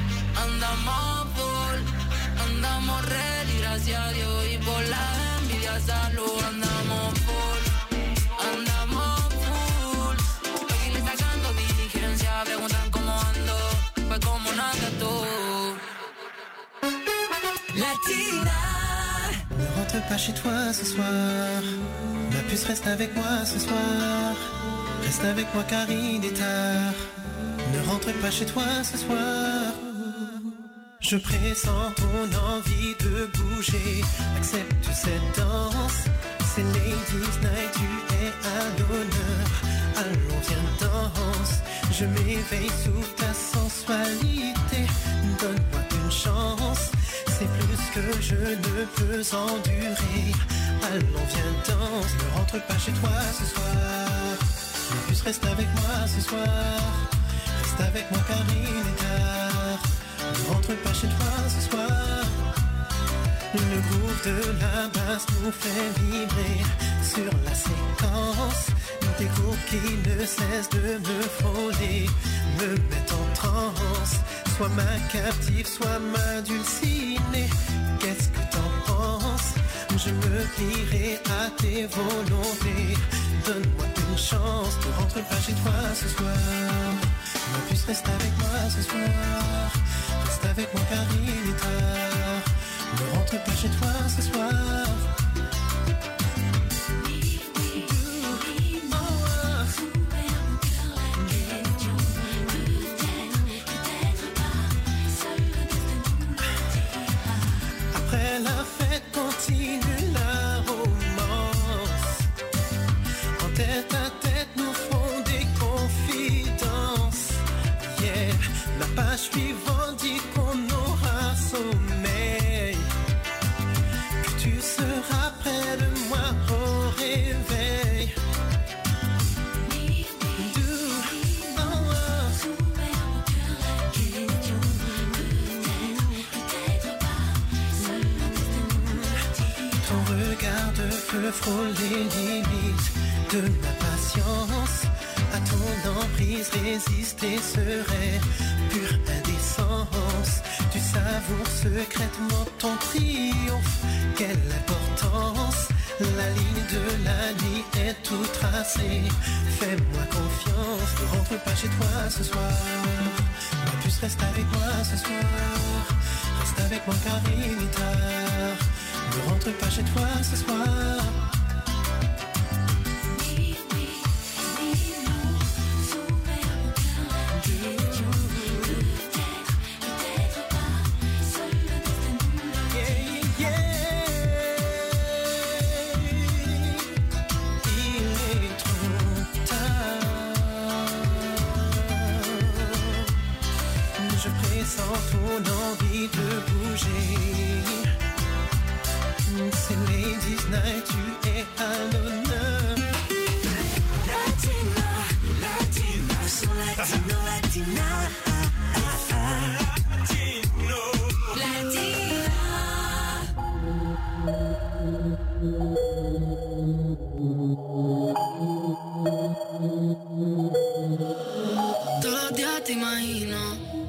andamos full, andamos ready, gracias a Dios, y por la envidia salud, andamos full, andamos full. Aquí le sacando diligencia, preguntan cómo ando, pues como nada tú. Latina. Ne rentre pas chez toi ce soir. Ma puce, reste avec moi ce soir. Reste avec moi car il est tard. Ne rentre pas chez toi ce soir. Je pressens ton envie de bouger. Accepte cette danse. C'est Ladies Night, tu es à l'honneur. Allons, viens danse. Je m'éveille sous ta sensualité. Donne-moi une chance, c'est plus que je ne peux endurer. Allons, viens, danse, ne rentre pas chez toi ce soir. Mais plus reste avec moi ce soir. Reste avec moi car il est tard. Ne rentre pas chez toi ce soir. Le groove de la basse nous fait vibrer sur la séquence. Des groupes qui ne cessent de me frôler, me mettent en transe. Sois ma captive, sois ma dulcinée. Qu'est-ce que t'en penses? Je me plierai à tes volontés. Donne-moi une chance, ne rentre pas chez toi ce soir. Ma puce, reste avec moi ce soir. Reste avec moi car il est tard. Ne rentre pas chez toi ce soir. Après la fête continue la romance. En tête à tête nous ferons des confidences. Yeah, la page suivante dit qu'on aura sommeil. Que tu seras près de moi au réveil. Ton regard de feu frôle les limites de ma patience. À ton emprise résister serait pure indécence. Tu savoures secrètement ton triomphe. Quelle importance! La ligne de la nuit est tout tracée. Fais-moi confiance, ne rentre pas chez toi ce soir. Ma puce, reste avec moi ce soir. Reste avec moi car il est tard. Ne rentre pas chez toi ce soir. Sans ton envie de bouger. C'est Ladies Night, tu es à l'honneur. Latina, Latina, so Latino, Latina. Todos los días te imagino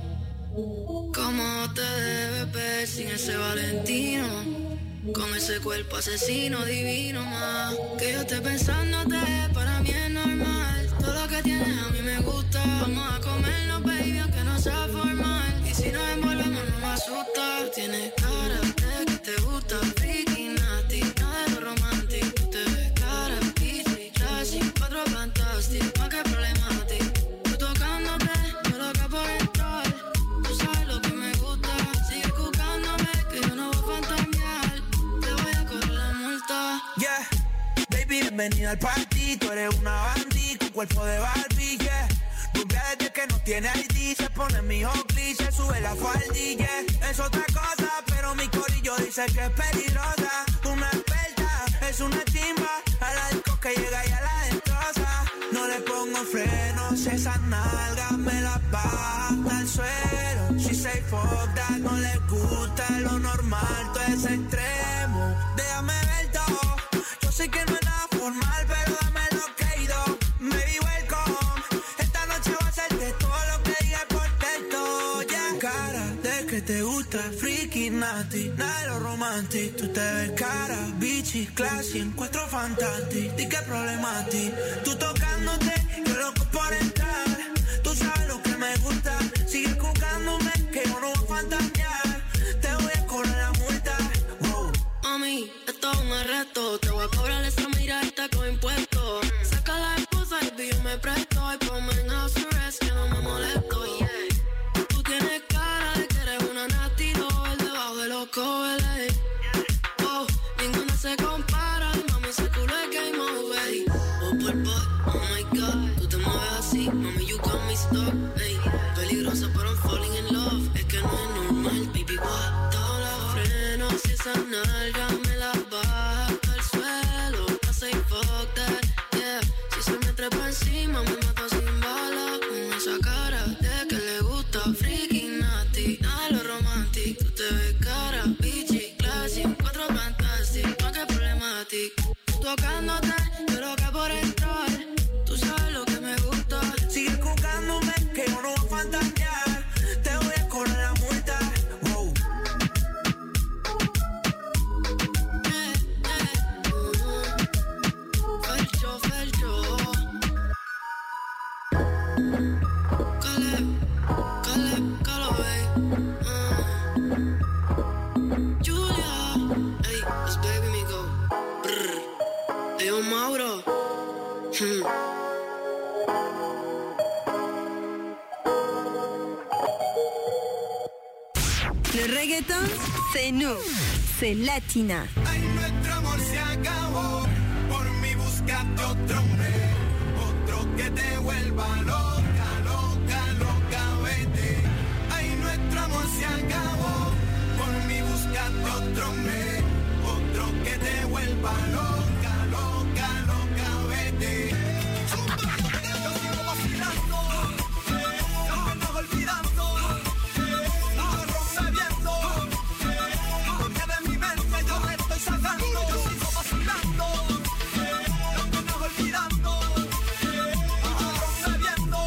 cómo te debes ver sin ese Valentino, con ese cuerpo asesino divino más. Que yo esté pensándote, para mí es normal. Todo lo que tienes a mí me gusta. Vamos a comernos, baby, aunque no sea formal. Y si nos envolvemos no me asusta. Tú tienes cara de que te gusta, freaky, nasty, nada de lo romántico. Tú te ves cara, easy, classy, cuatro fantastic, más que problemático. Tú tocándote, yo loca por entrar. Tú sabes lo que me gusta, sigue buscándome, que yo no voy a fantasear. Te voy a correr la multa. Yeah, baby, bienvenida al party. Tú eres una bandí con cuerpo de Barbie, yeah. Rubia desde que no tiene ID. Se pone mi Oakley, se sube la faldilla, yeah. Es otra cosa, pero mi corillo dice que es peligrosa. Una experta, es una chimba. A la disco que llega y a la destroza. No le pongo frenos, esas nalgas me las bajan al suelo. She say fuck that, no le gusta lo normal, todo es extremo. Déjame ver todo, yo sé que no es nada formal, pero dame lo que he ido. Baby, welcome, esta noche voy a hacerte todo lo que dije por texto, yeah. Cara de que te gusta, freaky, nasty, nada de lo romantic. Tú te ves cara, bitchy, classy, encuentro fantastic. Di que problema a ti, tú tocándote, yo loco por entrar. Tú sabes lo que me gusta, sigue buscándome, que yo no voy a fantasear. Te voy a correr la multa, wow. Mami, esto es un arresto. Te voy a cobrar esa mirada con impuestos. Saca la esposa y yo me presto. Y ponme en house arrest, que no me molesto, yeah. Tú tienes cara de que eres una nasty doll debajo de los covers. Oh, ninguna se compara. Mami, ese culo es game over. Oh, por oh my god. Tú te mueves así, mami, you got me stop, ey. Peligrosa pero I'm falling in love. Es que no es normal, baby, what? Toda la freno, si esa nalga me la baja hasta el suelo. I say fuck that, yeah. Si se me trepa encima, me mata sin bala. Con esa cara de que le gusta, freaking nasty. Nada lo romantic, tú te ves cara, bitchy, classy. 4 fantastic, pa' que problematic. Tocándote, yo lo que por entrar. Tú sabes lo que me gusta. Sigue jugándome, que yo no voy a fantasear. Te voy a cobrar la multa. Wow. Felcho. Caleb, Julia, ey, it's baby me go. Brr. Ey, yo, Mauro. Le reggaeton, c'est nous, c'est Latina. Ay, nuestro amor se acabó. Por mí buscaste otro hombre. Otro que te vuelva loca, loca, loca, vete. Ay, nuestro amor se acabó. Por mí buscaste otro hombre. Otro que te vuelva loca, loca, loca, vete. Yo sigo vacilando. No me estás olvidando. No me rompe viendo. Porque de mi mente yo me estoy sacando. Yo sigo vacilando. No me estás olvidando. No me rompe viendo.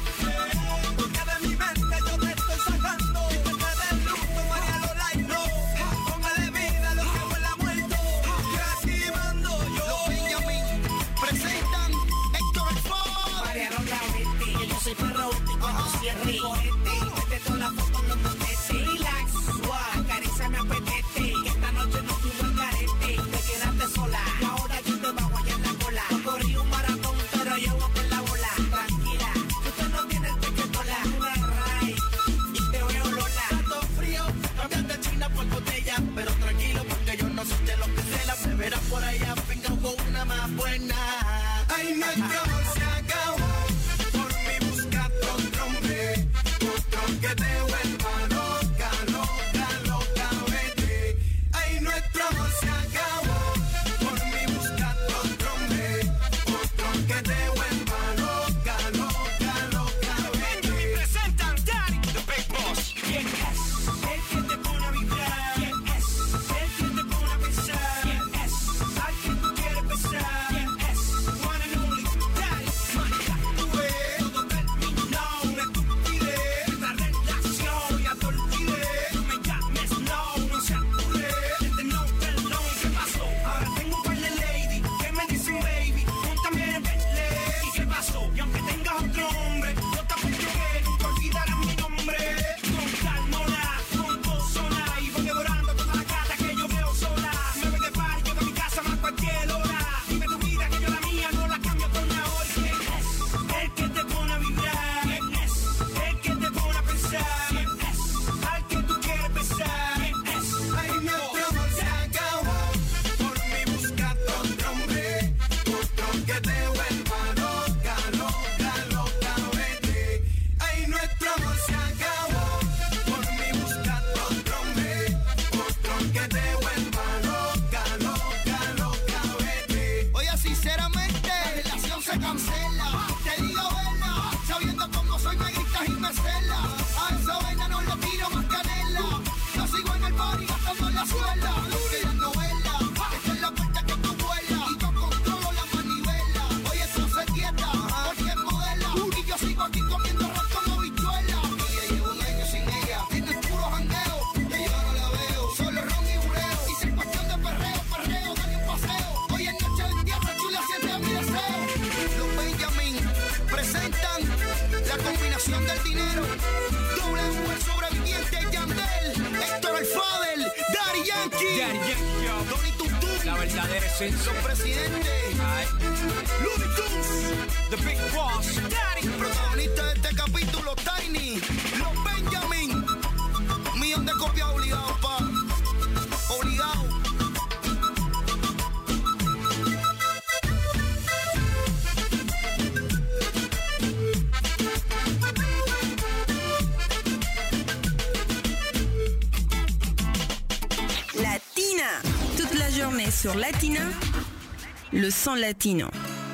Porque de mi mente yo te estoy sacando. Y que te den luto, María Lola y no. Póngale vida a lo que huele a muerto. Y aquí mando yo. Los Benjamin presentan Héctor el Ford. María Lola, vete, que yo soy perro, y cuando cierre, cogete, vete toda la foto en los toquete. Relax, suave, acaríciame, apetete, que esta noche no tuvo el garete, te quedaste sola, y ahora yo te bajo allá en la cola. No corrí un maratón, pero yo voy con la bola. Tranquila, usted no tiene el tequetola, una ray, y te veo Lola. Tanto frío, cambian de China por botella. Pero tranquilo, porque yo no soy de los que se la me verás por allá, pingao con una más buena. Ay, nuestro amor se acabó. Por mí buscaste otro hombre. Otro que te vuelva loca, loca, loca, vete. Ay, nuestro amor se acabó. Por mí buscaste otro hombre. Otro que te vuelva loca, loca, loca, vete. Me presentan Daddy, the Big Boss. ¿Quién es? El que te pone a vibrar. ¿Quién es? El que te pone a pensar. ¿Quién es? Al que tú quieres besar. ¿Quién es? One and only Daddy. Manja, tú ves, todo terminó. Una estupidez. Nuestra relación ya te olvidé. No me llames, no se apure. Desde no, perdón, ¿qué pasó? Ahora tengo un par de lady que me dicen baby. Póntame en Bentley. ¿Y qué pasó? Y aunque tengas otro hombre, yo te apuesto que nunca olvidarás mi nombre. Con calmona, con pozona, y voy devorando toda la gata que yo veo sola. Me voy de par, yo de mi casa más cualquier hora. Vive tu vida que yo la mía no la cambio por una hora. ¿Quién es? El que te pone a vibrar. ¿Quién es? El que te pone a pensar. ¿Quién es? Al que tú quieres besar. ¿Quién es? Ay, nuestro amor se acabó. Por mí buscaste otro hombre. Otro que te vuelva loca, loca, loca, vete. Ay, nuestro amor se acabó. Por mí buscaste otro hombre. Otro que te vuelva loca, loca, loca, vete. Oye, sinceramente, la relación se cancela. Te digo verdad, sabiendo cómo soy, me gritas y me celas. A esa vaina no le tiro más canela. Yo sigo en el party gastando en la suela. Que la novela, esta es la puerta que tú vuelas. Y yo controlo la manivela. Oye, tú se dieta, porque es modela. Y yo sigo aquí comiendo arroz como bichuela. Y ya llevo un año sin ella. Tiene puro jangueo, que yo no la veo. Solo ron y bureo. Y sin cuestión de perreo, dale un paseo. Hoy es noche de tierra, chula, siente mi deseo. Los Benjamin presentan la combinación del dinero. W, el sobreviviente, Yandel, Héctor el Fadel, Daddy Yankee, Donny Tuntun, La verdadera esencia. los presidentes, Looney Tunes, The Big Boss. Daddy. protagonista de este capítulo, Tiny, los Benjamin, millón de copias obligados, pa, obligado. Sur Latina, le son latino.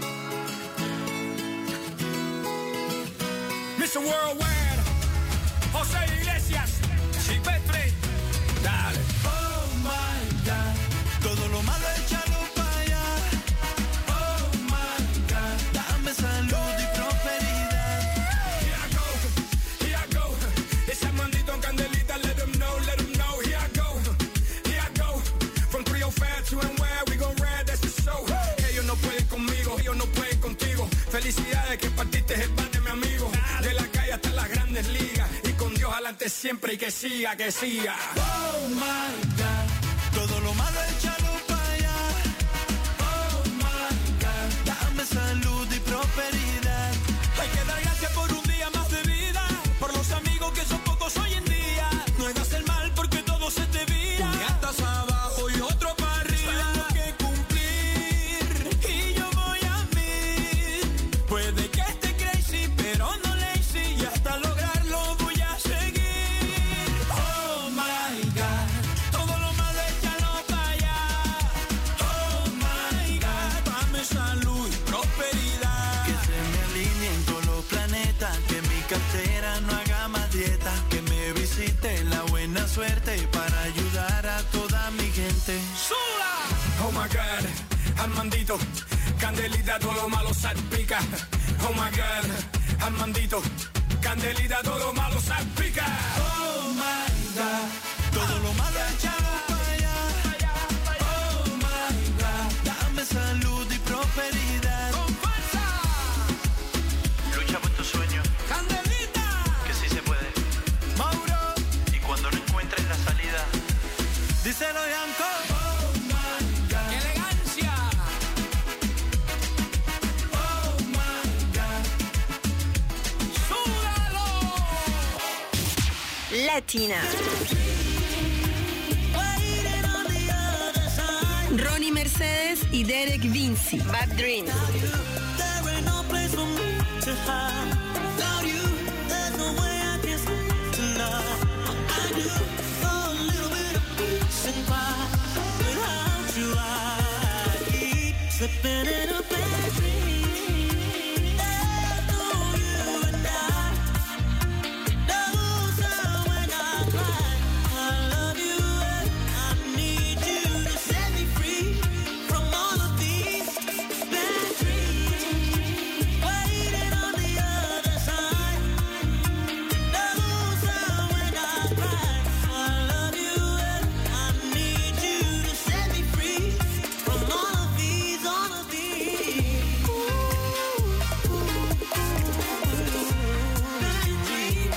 Mr. Worldwide, José Iglesias, Silvestre, dale. Oh my God, todo lo malo échalo para allá. Oh my God, dame salud y prosperidad. Here I go, ese mandito en candelita, let them know, here I go, from 305 to NY, we gon' ride, that's the show. Ellos no pueden conmigo, ellos no pueden contigo, felicidades que partiste el pan de mi amigo, de la calle hasta las grandes ligas, y con Dios adelante siempre y que siga, Oh my God, todo lo malo échalo para allá. Oh my God, dame salud y prosperidad. Hay que dar gracias por un día más de vida, por los amigos que son pocos hoy en día. No hagas el mal porque todo se te vira. Un día estás abajo y otro para arriba. Tengo que cumplir y yo voy a mí. Puede que esté crazy, pero no lazy, y hasta lograrlo voy a seguir. Oh my God, todo lo malo échalo para allá. Oh my God, dame salud y prosperidad. Que se me alineen todos los planetas, que mi cartera no haga más dieta, que me visite la buena suerte para ayudar a toda mi gente. ¡Sula! Oh my God, Armandito, candelita, todo lo malo salpica. Oh my God, Armandito, candelita, todo lo malo salpica. Oh my God, todo lo malo échalo para allá. Oh my God, dame salud y prosperidad. ¡Con fuerza! Lucha por tu sueño, ¡Candelita! que sí se puede. ¡Mauro! Y cuando no encuentres la salida, Díselo, Yanko. Oh my God, ¡qué elegancia! Oh my God, ¡súdalo! Latina. Ronnie Mercedes y Derek Vinci. Bad Dreams. There ain't no place for me to hide. Without you, there's no way I can sleep tonight. I do for a little bit of peace and quiet. Without you, I keep slipping in a bad dream. There's no you and I. No sound when I cry. I love you and I need you to set me free from all of these bad dreams. Waiting on the other side. No sound when I cry. I love you and I need you to set me free from all of these, all of these. Bad dreams.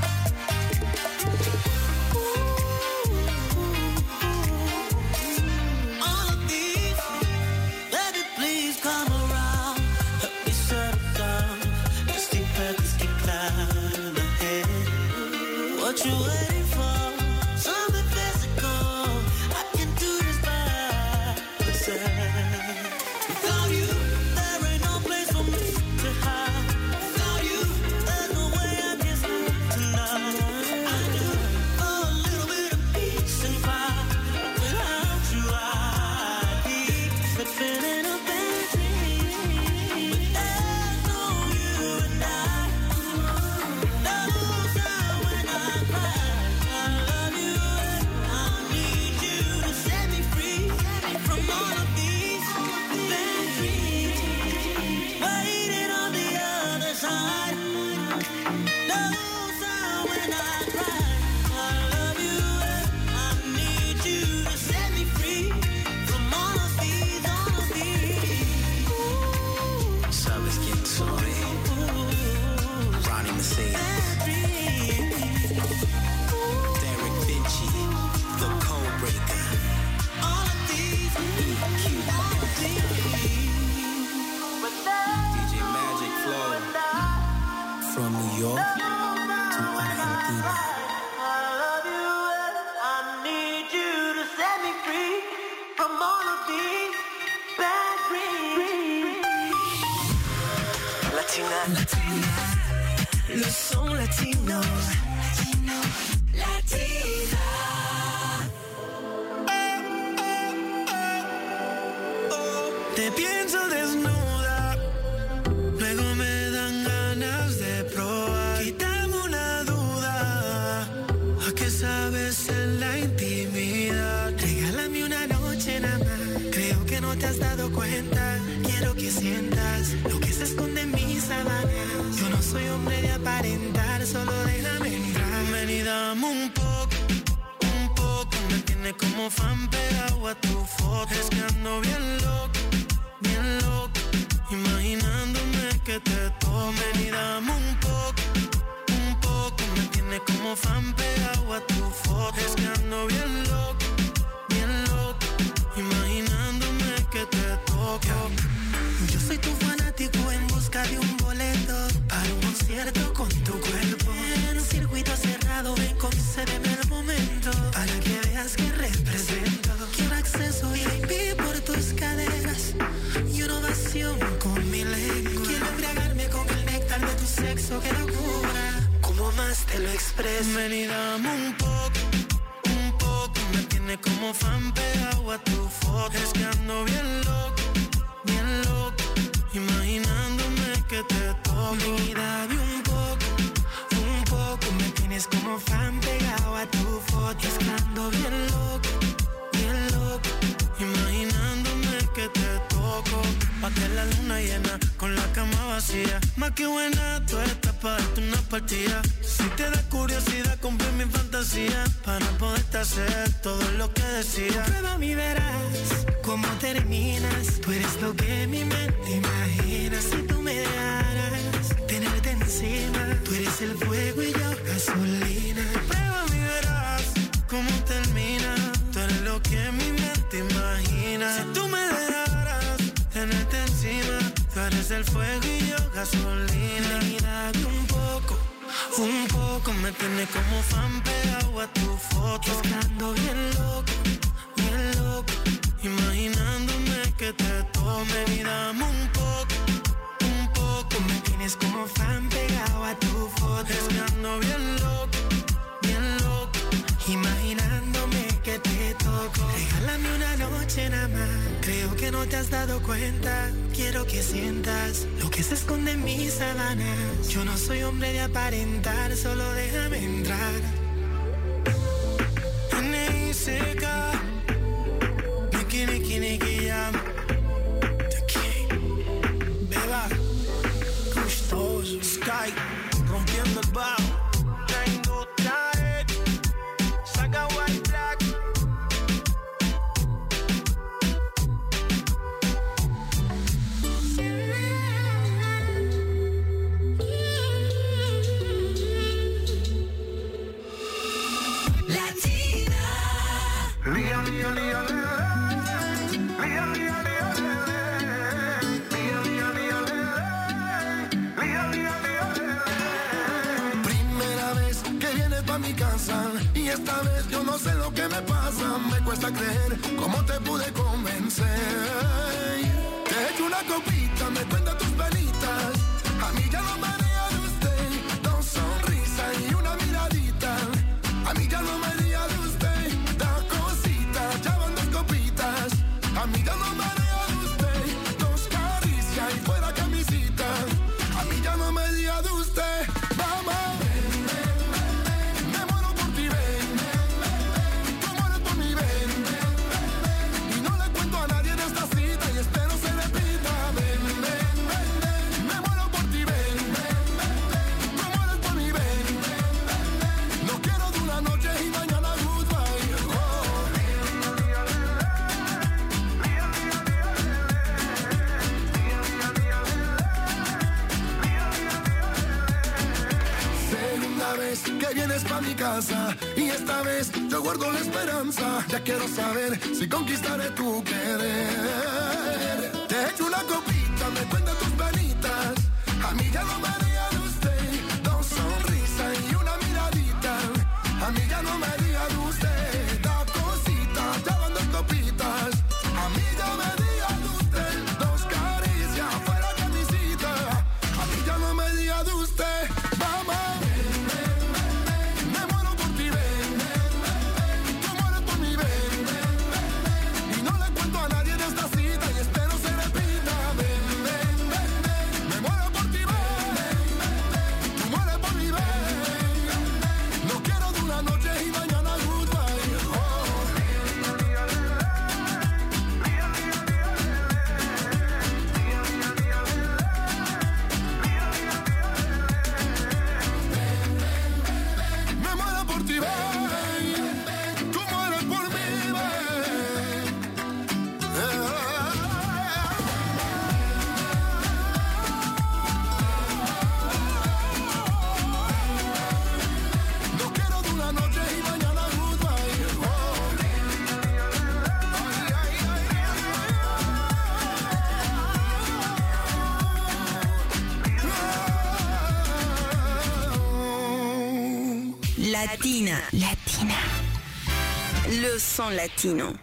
All of these, baby, please come around. Help me settle down. Let's keep this keep climb ahead. What you waiting for? Something physical. I can do this by myself. Without you, there ain't no place for me to hide. Without you, there's no way I can sleep tonight. I do for a little bit of peace and quiet. Without you, I keep slipping in a bad dream. But there's no you and I. No sound when I cry. I love you and I need you to set me free from all of these bad dreams. Waiting on the other side. No sound when I cry. I love you and I need you to set me free from all of these, all of these. sabes quién soy. Ronnie Mercedes, Bad dreams. Derek Vinci, The Code Breaker, All of these, all of these. DJ Magic Flow. From New York to Argentina. I love you and I need you to set me free from all of these bad dreams. Latina. Le son latino. Latina. aparentar, solo déjame entrar. Ven y dame un poco, me tiene como fan pegado a tu foto. Es que ando bien loco, imaginándome que te toco. Ven y dame un poco, me tiene como fan pegado a tu foto. Es que ando bien loco, imaginándome que te toco. Yo soy tu fanático en busca de un boleto para un concierto con tu cuerpo. En un circuito cerrado, ven, concédeme el momento para que veas que represento. Quiero acceso VIP por tus caderas y una ovación con mi lengua. Quiero embriagarme con el néctar de tu sexo, que locura, como más te lo expreso. Ven y dame un poco, me tiene como fan pegado a tu foto. Es que ando bien loco, imaginándome que te toco. Ven y dame un poco, me tienes como fan pegado a tu foto. Es que ando bien loco, imaginándome que te toco. Pa' que la luna llena con la cama vacía. Más que buena, tú estás para darte una partida. Si te da curiosidad, compré mi fantasía para poderte hacer todo lo que decía. Prueba mi verás cómo terminas. Tú eres lo que mi mente imagina. Si tú me dejaras tenerte encima, tú eres el fuego y yo gasolina. Prueba mi verás cómo termina. Tú eres lo que mi mente imagina. Si tú me dejaras tenerte encima, tú eres el fuego y yo gasolina. Y dame un poco, me tiene como fan pegado a tu foto. Es que ando bien loco, imaginándome que te tome. Y dame un poco, me tienes como fan pegado a tu foto. Es que ando bien loco, imaginándome que te toco. Regálame una noche nada más, creo que no te has dado cuenta. Quiero que sientas lo que se esconde en mis sábanas. Yo no soy hombre de aparentar, solo déjame entrar. N.I.C.K. Niki Jam, The King, Beba, Gustoso, Sky, rompiendo el bajo. Saga White Black. Y esta vez yo no sé lo que me pasa. Me cuesta creer cómo te pude convencer. Te echo una copita, me cuenta tus penitas. A mí ya no me haría de usted dos sonrisas y una miradita. A mí ya no me haría de usted dos cositas, ya van dos copitas. A mí ya no me haría de usted dos caricias y fuera camisita. A mí ya no me haría de usted, mamá. Que vienes pa' mi casa y esta vez yo guardo la esperanza. Ya quiero saber si conquistaré tu querer. Te echo una copita, me cuenta tus penitas. A mí ya no me haría de usted dos sonrisas y una miradita. A mí ya no me haría de usted dos cositas, ya van dos copitas. A mí ya me haría de usted dos caricias, fuera camisita. A mí ya no me haría de usted, mamá. Me muero por ti, ven. Latina. Le son latino.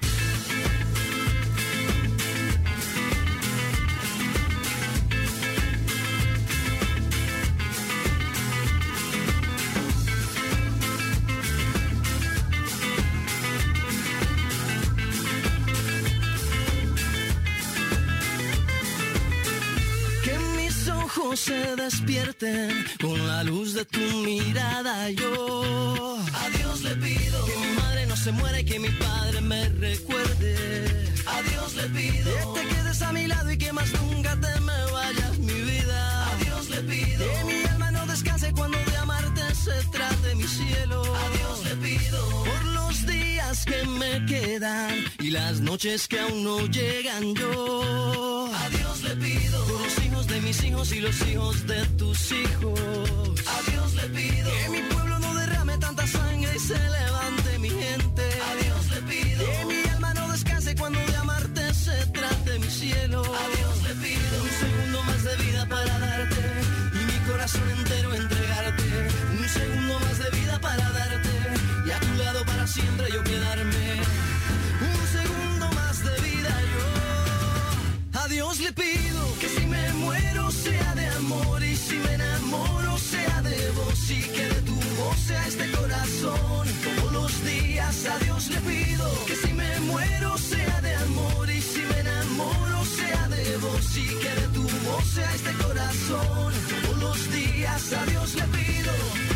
Se despierten con la luz de tu mirada. Yo a Dios le pido que mi madre no se muera y que mi padre me recuerde. A Dios le pido que te quedes a mi lado y que más nunca te me vayas, mi vida. A Dios le pido que mi alma no descanse cuando de amarte se trate, mi cielo. A Dios le pido por los días que me quedan y las noches que aún no llegan. Yo a Dios le pido por los hijos de mis hijos y los hijos de tus hijos. A Dios le pido que mi pueblo no derrame tanta sangre y se levante mi gente. A Dios le pido que mi alma no descanse cuando de amarte se trate, mi cielo. A Dios le pido un segundo más de vida para darte y mi corazón entero entregarte. Un segundo más de vida para darte y a tu lado para siempre yo quedarme. Un segundo más de vida yo. A Dios le pido que si me muero sea de amor y si me enamoro sea de vos y que de tu voz sea este corazón todos los días. A Dios le pido que si me muero sea de amor y si me enamoro sea de vos y que de tu voz sea este corazón todos los días. A Dios le pido.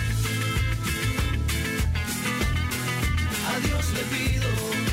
A Dios le pido.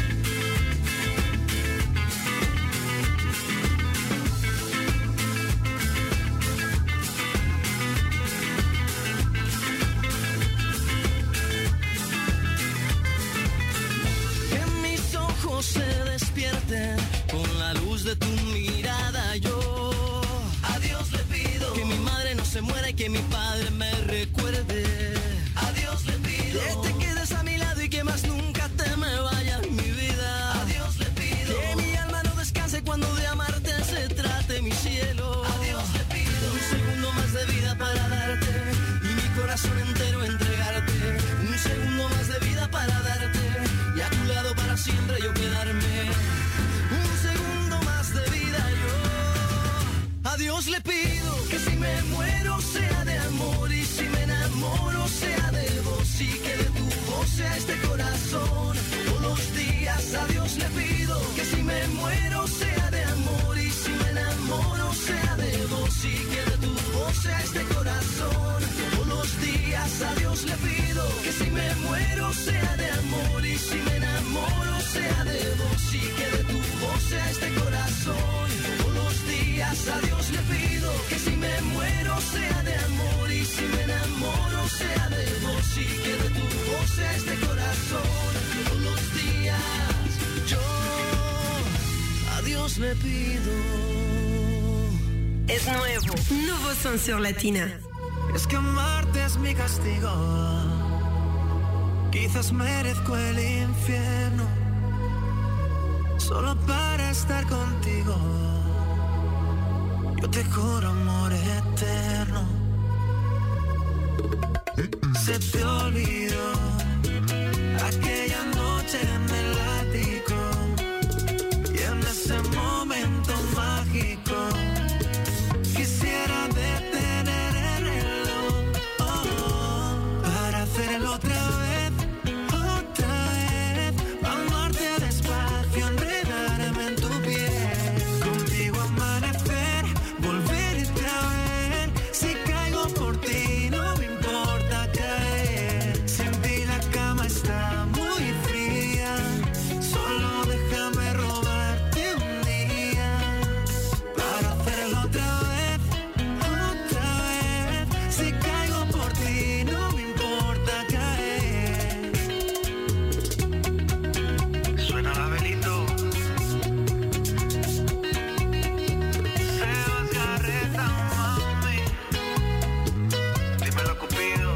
Se despierten con la luz de tu mirada. Yo a Dios le pido que mi madre no se muera y que mi padre me recuerde. A Dios le pido que te quedes a mi lado y que más nunca te me vayas, mi vida. A Dios le pido que mi alma no descanse cuando de amarte se trate, mi cielo. A Dios le pido un segundo más de vida para darte y mi corazón entero entregarte. Un segundo más de vida para darte y a tu lado para siempre yo quedarme. Un segundo más de vida yo. A Dios le pido que si me muero sea de amor y si me enamoro sea de vos y que de tu voz sea este corazón todos los días. A Dios le pido que si me muero sea de amor y si me enamoro sea de vos y que de tu voz sea este corazón todos los días. A Dios le pido que si me muero sea de amor y si me enamoro sea de vos y que de tu voz sea este corazón todos los días. A Dios le pido que si me muero sea de amor y si me enamoro sea de vos y que de tu voz sea este corazón todos los días. Yo a Dios le pido. Es nuevo. Nouveau son sur Latina. Es que amarte es mi castigo. Quizás merezco el infierno solo para estar contigo. Yo te juro amor eterno. Se te olvidó aquella noche en el ático y en ese momento mágico quisiera detener el reloj para hacerlo otra vez, amarte despacio, enredarme en tu piel, contigo amanecer, volverte a ver, si caigo por ti no me importa caer, sin ti la cama está muy fría, solo déjame robarte un día, para hacerlo otra vez, si caigo por ti no me importa caer. Suena la velito. Sebas Garreta, mami. Dímelo, Cupido.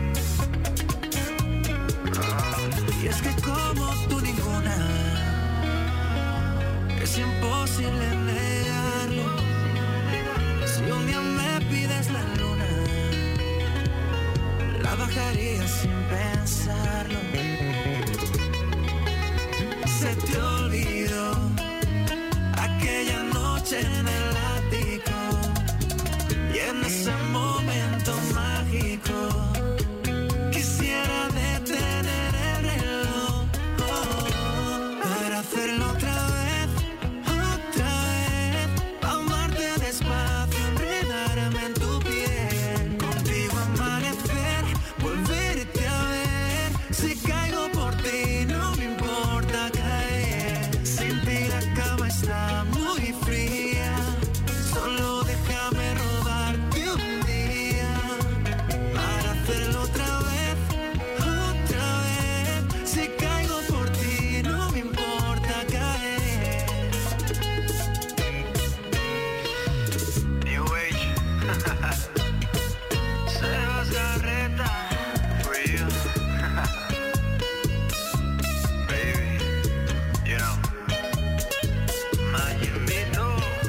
Y es que como tú ninguna, es imposible negarlo. Si un día me pides la luna, la trabajaría sin pensarlo. Se te olvidó aquella noche en el ático y en ese momento mágico quisiera detener el reloj para hacerlo otra vez, para amarte despacio, enredarme en tu piel, contigo amanecer, volverte a ver. Si caigo por ti no me importa caer, sin ti la cama está muy fría, solo déjame robarte un día para hacerlo otra vez, si caigo por ti no me importa caer. New Age. Sebas Garreta. For you. Baby, you know. Mayimito.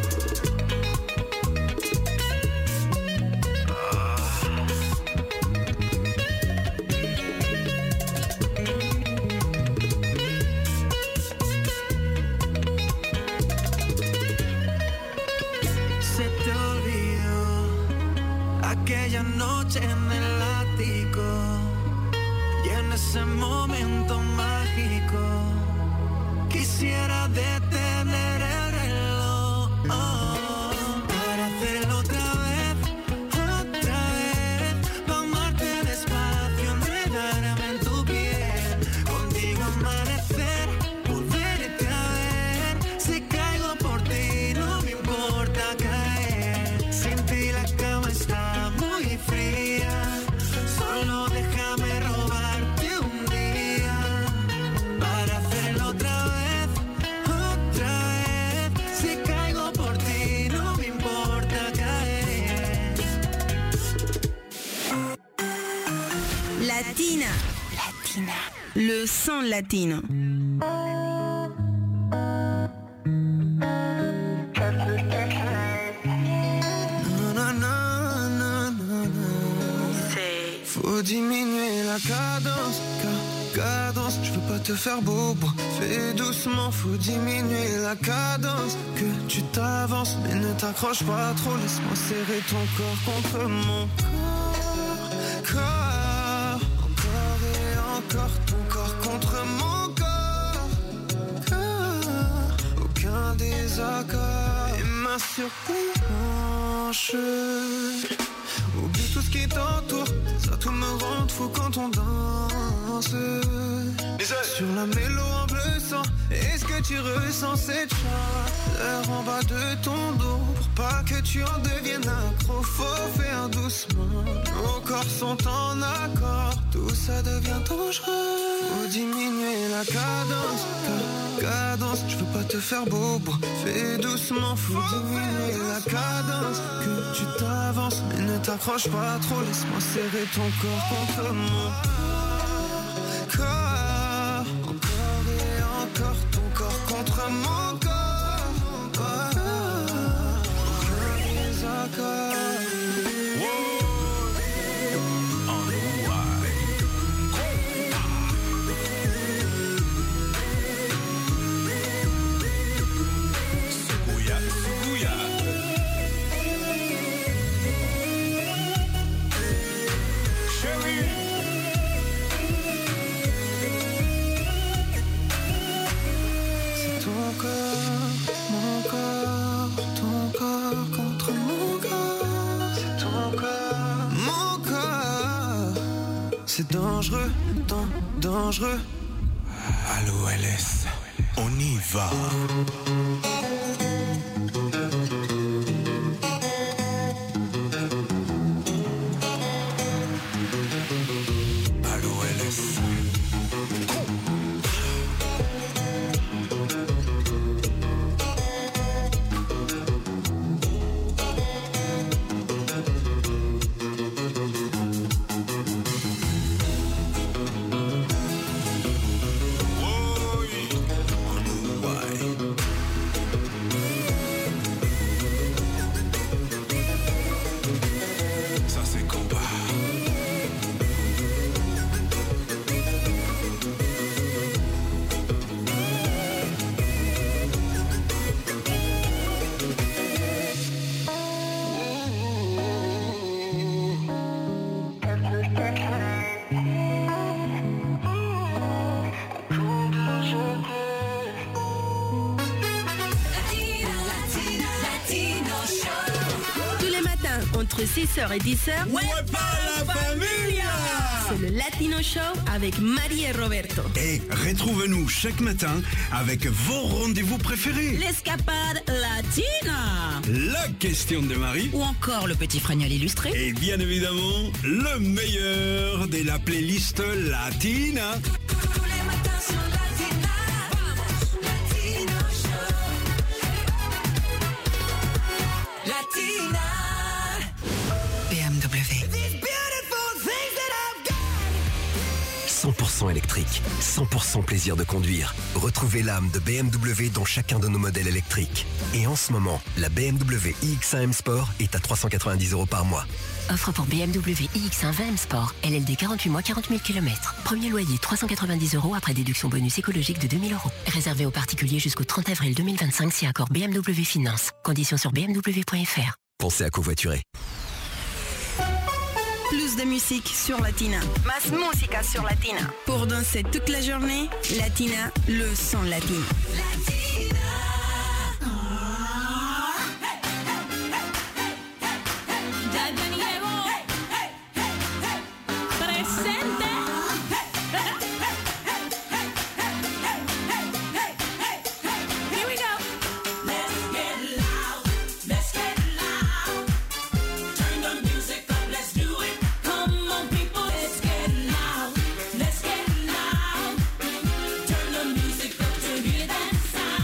Se te olvidó aquella noche en el ático y en ese momento mágico quisiera detener el reloj para hacerlo otra vez, para amarte despacio, enredarme en tu piel, contigo amanecer, volverte a ver. Si caigo por ti no me importa caer, sin ti la cama está muy fría, solo déjame robarte un día para hacerlo otra vez, si caigo por ti no me importa caer. Latina. Le son latino. Faut diminuer la cadence, cadence, je veux pas te faire bobo. Fais doucement, faut diminuer la cadence. Que tu t'avances, mais ne t'accroche pas trop. Laisse-moi serrer ton corps contre mon corps. Encore et encore, ton corps contre mon corps. Aucun désaccord. Et mains sur tes hanches. Oublie tout ce qui t'entoure, ça tout me rend fou quand on danse. Sur la mélo en bleu sang, est-ce que tu ressens cette chaleur en bas de ton dos? Pour pas que tu en deviennes accro, faut faire doucement. Nos corps sont en accord, tout ça devient dangereux. Faut diminuer la cadence, cadence, je veux pas te faire bobo. Fais doucement, faut diminuer la cadence. Que tu t'avances, mais ne t'accroche pas trop. Laisse-moi serrer ton corps contre mon corps. Encore et encore, ton corps contre mon corps. Aucun désaccord. C'est dangereux, dangereux. Allô LS, on y va. Allô LS. entre 6h et 10h. la familia! C'est le Latino Show avec Marie et Roberto. Et retrouvez-nous chaque matin avec vos rendez-vous préférés. L'escapade latina. La question de Marie. Ou encore le petit fregnoll illustré. Et bien évidemment, le meilleur de la playlist latina. Tous les matins sur Latina. Vamos, Latino Show. Latina. BMW. 100% électrique, 100% plaisir de conduire. Retrouvez l'âme de BMW dans chacun de nos modèles électriques. Et en ce moment, la BMW iX1 M Sport est à 390 € par mois. Offre pour BMW iX1 20 Sport. LLD 48 mois, 40 000 km. Premier loyer 390 € après déduction bonus écologique de 2 000 €. Réservé aux particuliers jusqu'au 30 avril 2025 si accord BMW Finance. Conditions sur bmw.fr. Pensez à covoiturer. Plus de musique sur Latina. Más música sur Latina. Pour danser toute la journée, Latina, le son latino. Latina. Turn the music up to hear that sound.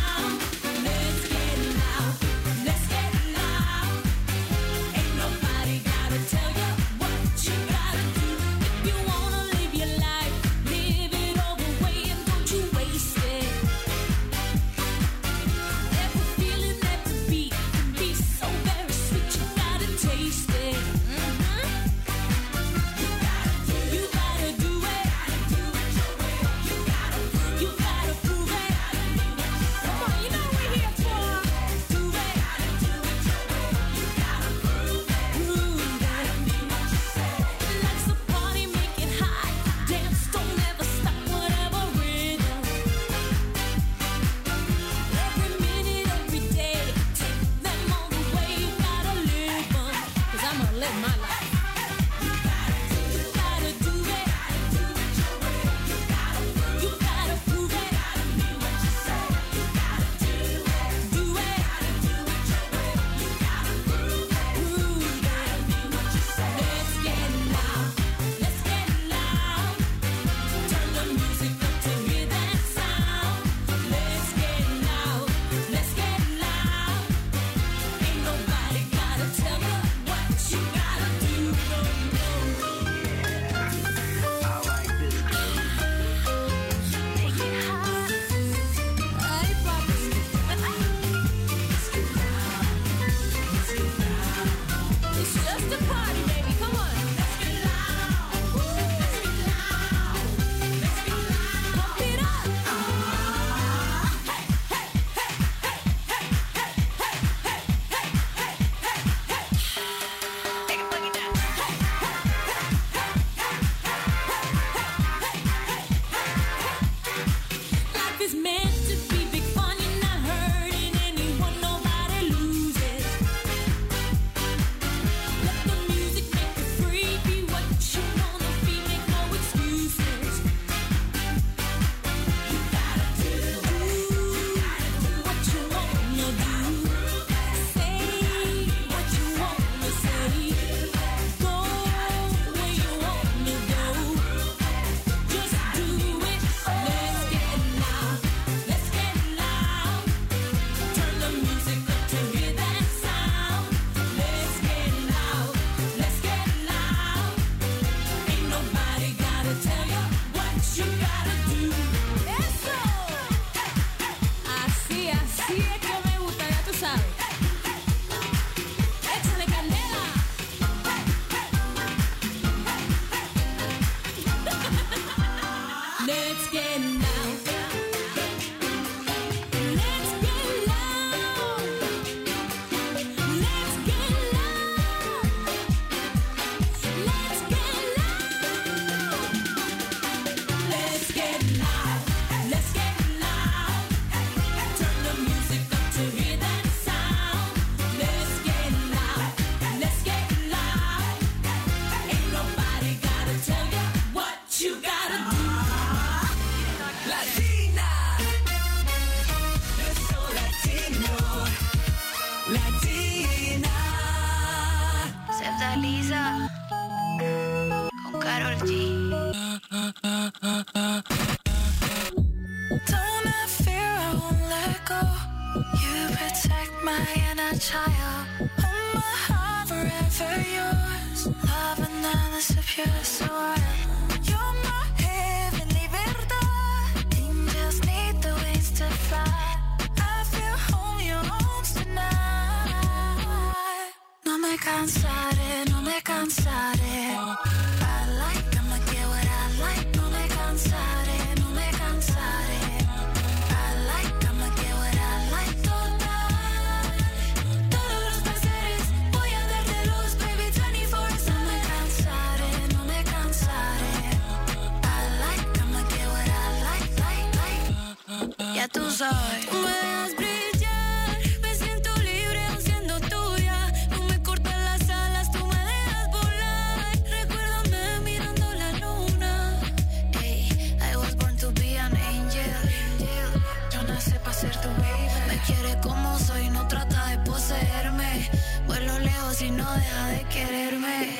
Don't have fear, I won't let go. You protect my inner child. Hold my heart forever yours. Love and then disappears so wild. You're my heavenly verdad. Angels need the wings to fly. I feel home, your arms tonight. No me cansaré, no me cansaré. I like, I'ma get what I like. No me cansaré, no me cansaré. I like, I'ma get what I like. Total, todos los placeres voy a darte luz, baby, 24/7. No me cansaré, no me cansaré. I like, I'ma get what I like. Ya tú sabes. Tú me dejas brillar, me siento libre aún siendo tuya. No me cortas las alas, tú me dejas volar. Recuérdame mirando la luna. Hey, I was born to be an angel. Yo nací para ser tu baby. Me quiere como soy, no trata de poseerme. Vuelo lejos y no deja de quererme.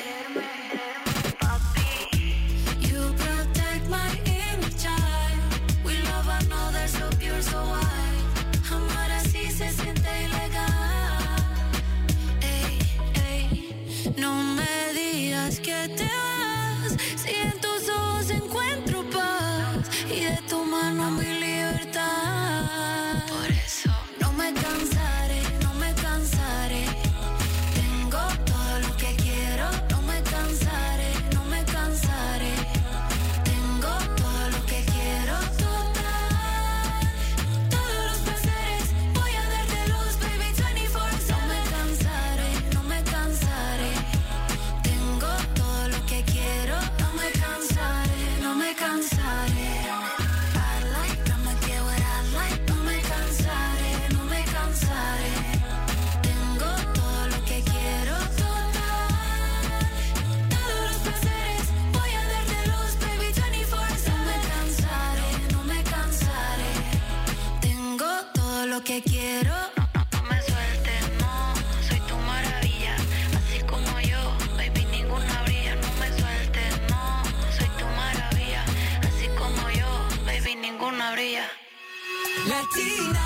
You protect my inner child. We love another so pure, so wild. Amar así se siente ilegal. Ey, ey, no me digas que te vas. Si en tus ojos encuentro paz y de tu mano mi libertad. Por eso no me cansaré, no me cansaré. Tengo todo lo que quiero. No me cansaré, no me cansaré. Tengo todo lo que quiero. Total, todos los placeres voy a darte luz, baby, 24/7. No me cansaré, no me cansaré. Tengo todo lo que quiero. No me cansaré, no me cansaré. I like, I'ma get what I like. No me cansaré, no me cansaré. Tengo todo lo que quiero. Total, todos los placeres voy a darte luz, baby, 24/7. No me cansaré, no me cansaré. Tengo todo lo que quiero. No me sueltes, no, soy tu maravilla. Así como yo, baby, ninguna brilla. No me sueltes, no, soy tu maravilla. Así como yo, baby, ninguna brilla. Latina.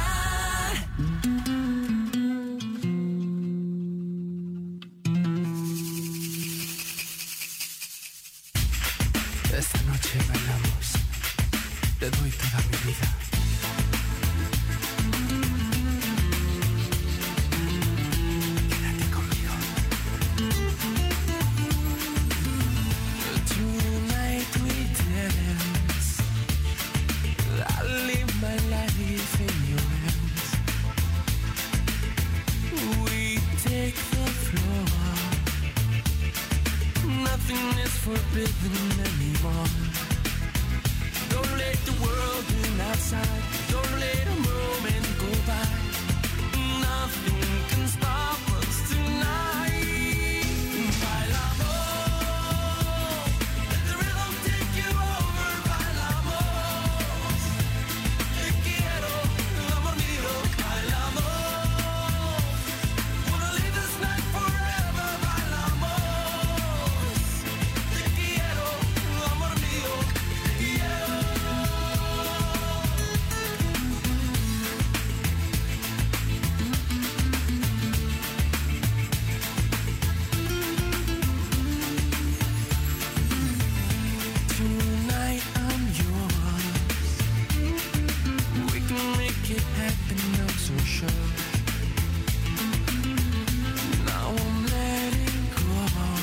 Esta noche bailamos, te doy toda mi vida. Quédate conmigo. Tonight we dance. I live my life in your hands. We take the floor. Nothing is forbidden anymore. Don't let the world in outside. Don't let a moment go by. Nothing can stop us tonight. Bailamos, let the rhythm take you over. Bailamos, te quiero, amor mío. Bailamos, wanna live this night forever. Bailamos, te quiero, amor mío. Tonight I'm yours. We can make it happen, I'm so sure. Now I'm letting go.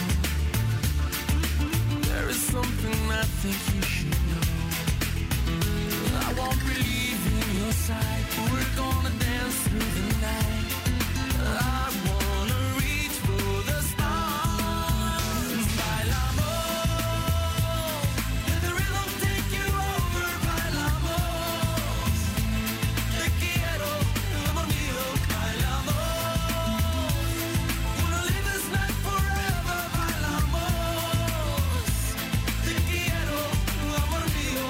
There is something I think you should know. I won't believe in your side. We're gonna dance through the night. I wanna reach for the stars. Bailamos, let the rhythm take you over. Bailamos, te quiero, amor mío. Bailamos, wanna live this night forever. Bailamos, te quiero, amor mío.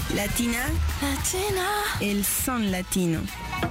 Latina. El son latino.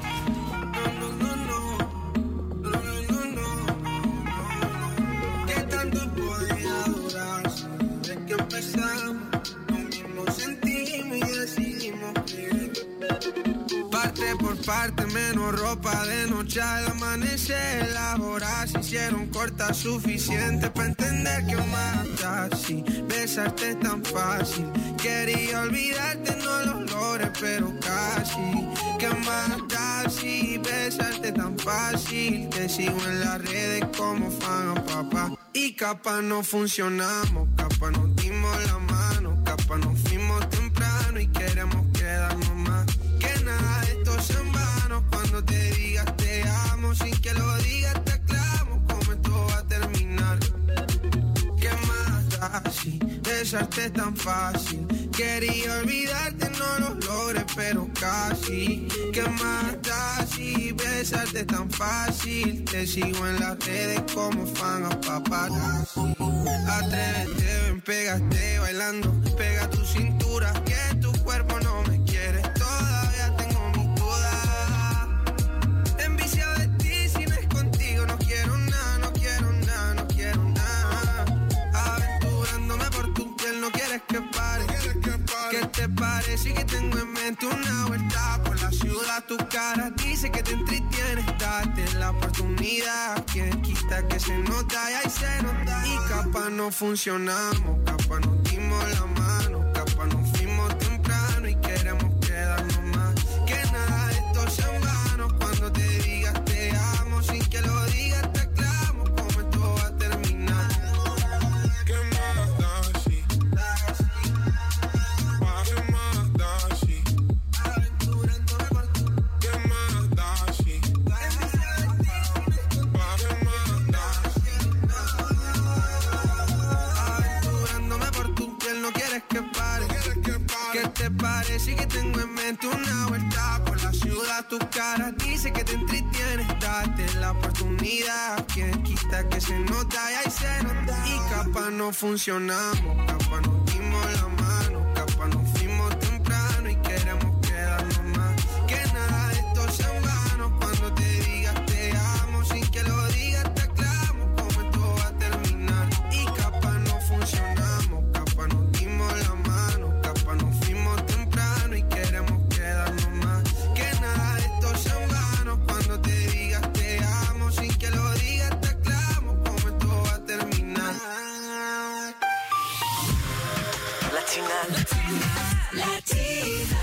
¿Qué tanto podía durar? Desde que empezamos, lo mismo sentimos y decidimos que parte por parte, menos ropa de noche al amanecer. Las horas se hicieron cortas suficiente para entender que mata si besarte es tan fácil. Quería olvidarte, no lo logré, pero casi. Que mata si besarte tan fácil. Te sigo en las redes como fan a papá. Y capaz no funcionamos, capaz nos dimos la mano, capaz nos fuimos temprano y queremos quedarnos más. Que nada de esto es en vano. Cuando te digas te amo, sin que lo digas te aclamo. Como esto va a terminar. ¿Qué más da si besarte es tan fácil? Quería olvidarte, no lo logré, pero casi. ¿Qué más da si besarte es tan fácil? Te sigo en las redes como fan a paparazzi. Atrévete, ven, pégate bailando. Pega tu cintura, que tu cuerpo no me quiere. Todavía tengo mis dudas. Enviciado de ti, si no es contigo, no quiero nada, no quiero nada, no quiero nada. Aventurándome por tu piel, no quieres que pare. ¿Qué te parece que tengo en mente una vuelta por la ciudad? Tu cara dice que te entretienes, date la oportunidad. Quien quita que se nota y ahí se nota. Y capaz no funcionamos, capaz nos dimos la mano, capaz nos fuimos temprano y queremos quedarnos más. Que nada de esto es en vano. Cuando te digas te amo, sin que lo digas te aclamo. Como esto va a terminar. ¿Qué más da si? ¿Te parece que tengo en mente una vuelta por la ciudad? Tu cara dice que te entretienes, date la oportunidad. Quien quita que se nota y ahí se nota. Y capaz no funcionamos, capaz nos dimos la mano, capaz nos fuimos temprano y queremos quedarnos más. Que nada de esto es en vano. Cuando te digas te amo, sin que lo digas te aclamo. Como esto va a terminar. Y capaz no funcionamos, capaz nos dimos la mano, capaz nos fuimos temprano y queremos quedarnos más. Que nada de esto es en vano. Cuando te digas te amo, sin que lo digas te aclamo. Como esto va a terminar. Latina, Latina, Latina.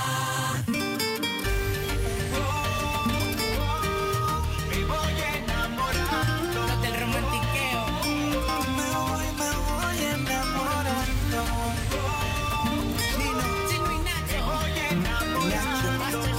Me voy enamorando. Date el romantiqueo. Me voy enamorando. Chino y Nacho. Me voy enamorando. Master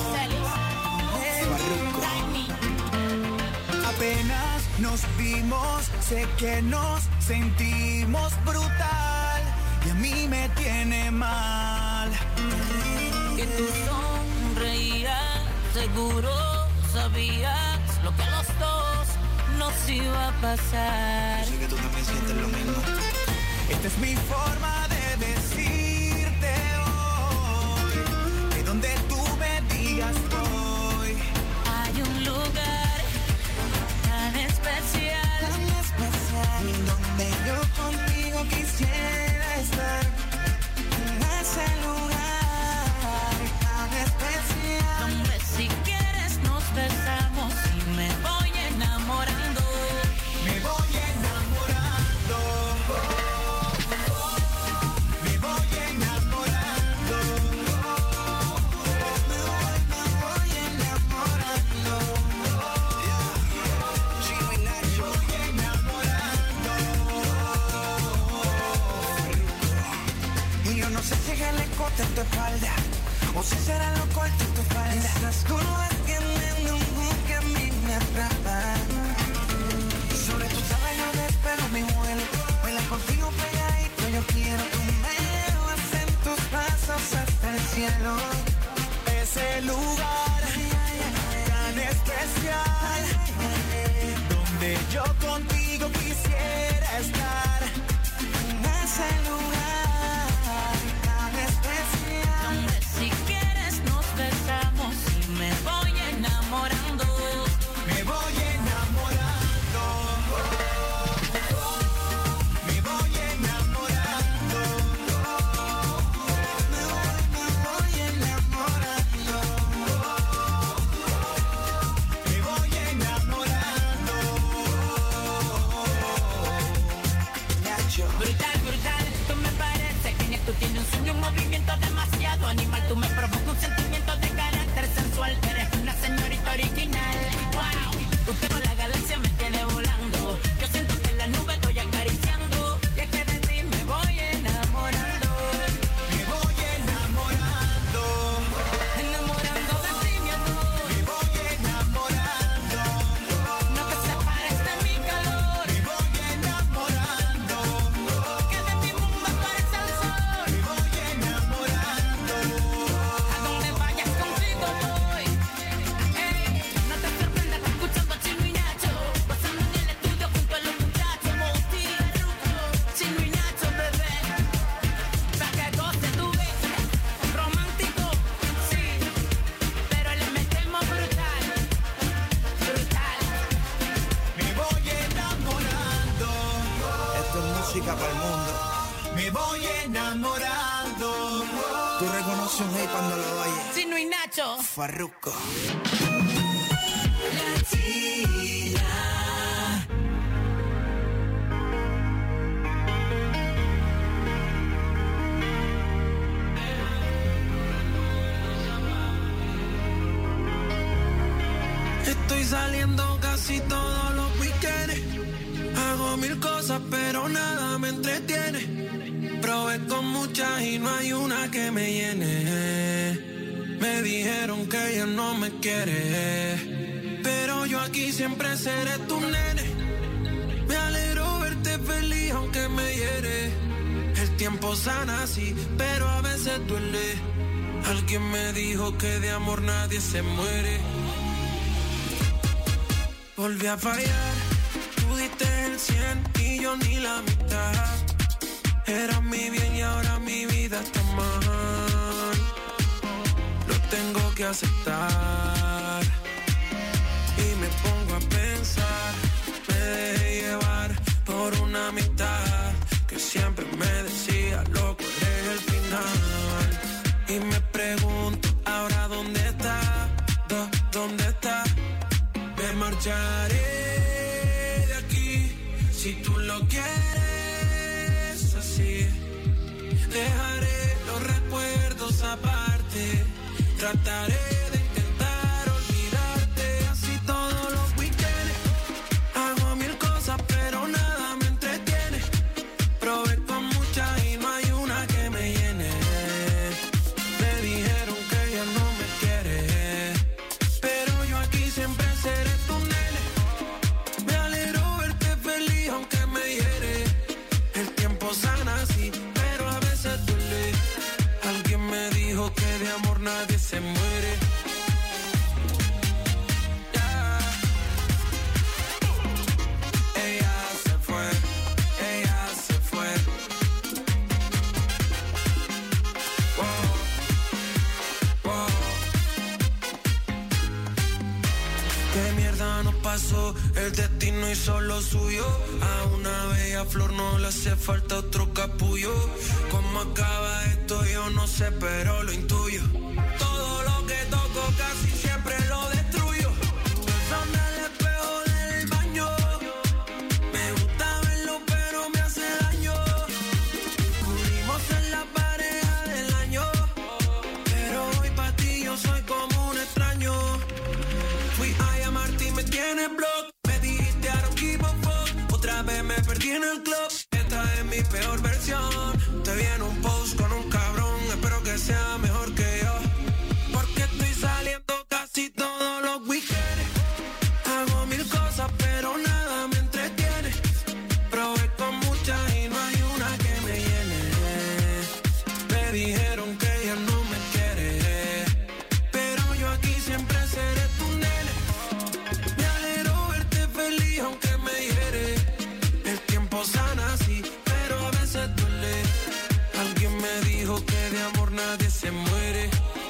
Celis. Apenas nos vimos, sé que nos sentimos brutal y a mí me tiene mal. Que tú sonreías, seguro sabías lo que a los dos nos iba a pasar. Yo sé que tú también sientes lo mismo. Esta es mi forma de decirte hoy, que donde tú me digas voy. Hay un lugar tan especial, donde yo contigo quisiera estar. En ese lugar tan especial, donde si quieres nos besamos y me voy enamorando. me voy enamorando. Me voy enamorando. Me voy enamorando. Chino y Nacho. Me voy enamorando. Y yo no sé si es el escote en tu espalda o si será lo corto en tu falda. Esas curvas que a mí me atrapan. Sobre tu yo despego mi vuelo. Baila contigo pegadito, yo quiero que me llevas en tus brazos hasta el cielo. Ese lugar tan especial, donde yo contigo quisiera estar. En ese lugar tan especial, me voy enamorando. Tú reconoces un hit cuando lo oyes. Sí, no hay Nacho. Farruko. Latina. Estoy saliendo casi todos los weekends. Hago mil cosas pero nada me entretiene. Probé con muchas y no hay una que me llene. Me dijeron que ella no me quiere, pero yo aquí siempre seré tu nene. Me alegro verte feliz aunque me hiere. El tiempo sana así, pero a veces duele. Alguien me dijo que de amor nadie se muere. Volví a fallar, tú diste el 100 y yo ni la mitad. Era mi bien y ahora mi vida está mal. Lo tengo que aceptar. Y me pongo a pensar, me dejé llevar por una amistad que siempre me decía, loco, eres el final. Y me pregunto, ahora dónde está, dónde está. Me marcharé de aquí si tú lo quieres así. Dejaré los recuerdos aparte. Trataré de intentar olvidarte. Así todos los weekends. Hago mil cosas pero nada me entretiene. Probé con muchas y no hay una que me llene. Me dijeron que ella no me quiere, pero yo aquí siempre seré tu nene. Me alegro verte feliz aunque me hiere. El tiempo sana así, pero a veces duele. Alguien me dijo que de amor nadie se muere. Yeah. Ella se fue, ella se fue. Wow, wow. ¿Qué mierda nos pasó? El destino hizo lo suyo. A una bella flor no le hace falta otro capullo. ¿Cómo acaba esto? Yo no sé, pero lo intuyo. Todo lo que toco casi siempre lo destruyo. Son el espejo del baño. Me gusta verlo, pero me hace daño. Pudimos ser la pareja del año, pero hoy pa' ti yo soy como un extraño. Fui a llamarte y me tienes block. Me dijiste I don't give a fuck. Otra vez me perdí en el club. Esta es mi peor versión. Te vi en un post con un cabrón. Espero que sea mejor que yo, porque estoy saliendo casi todos los weekends. Hago mil cosas pero nada me entretiene. Probé con muchas y no hay una que me llene. Me dijeron que ella no me quiere, pero yo aquí siempre seré tu nene. Me alegro verte feliz aunque me hiere. El tiempo sana así, pero a veces duele. Alguien me dijo que de amor nadie se muere.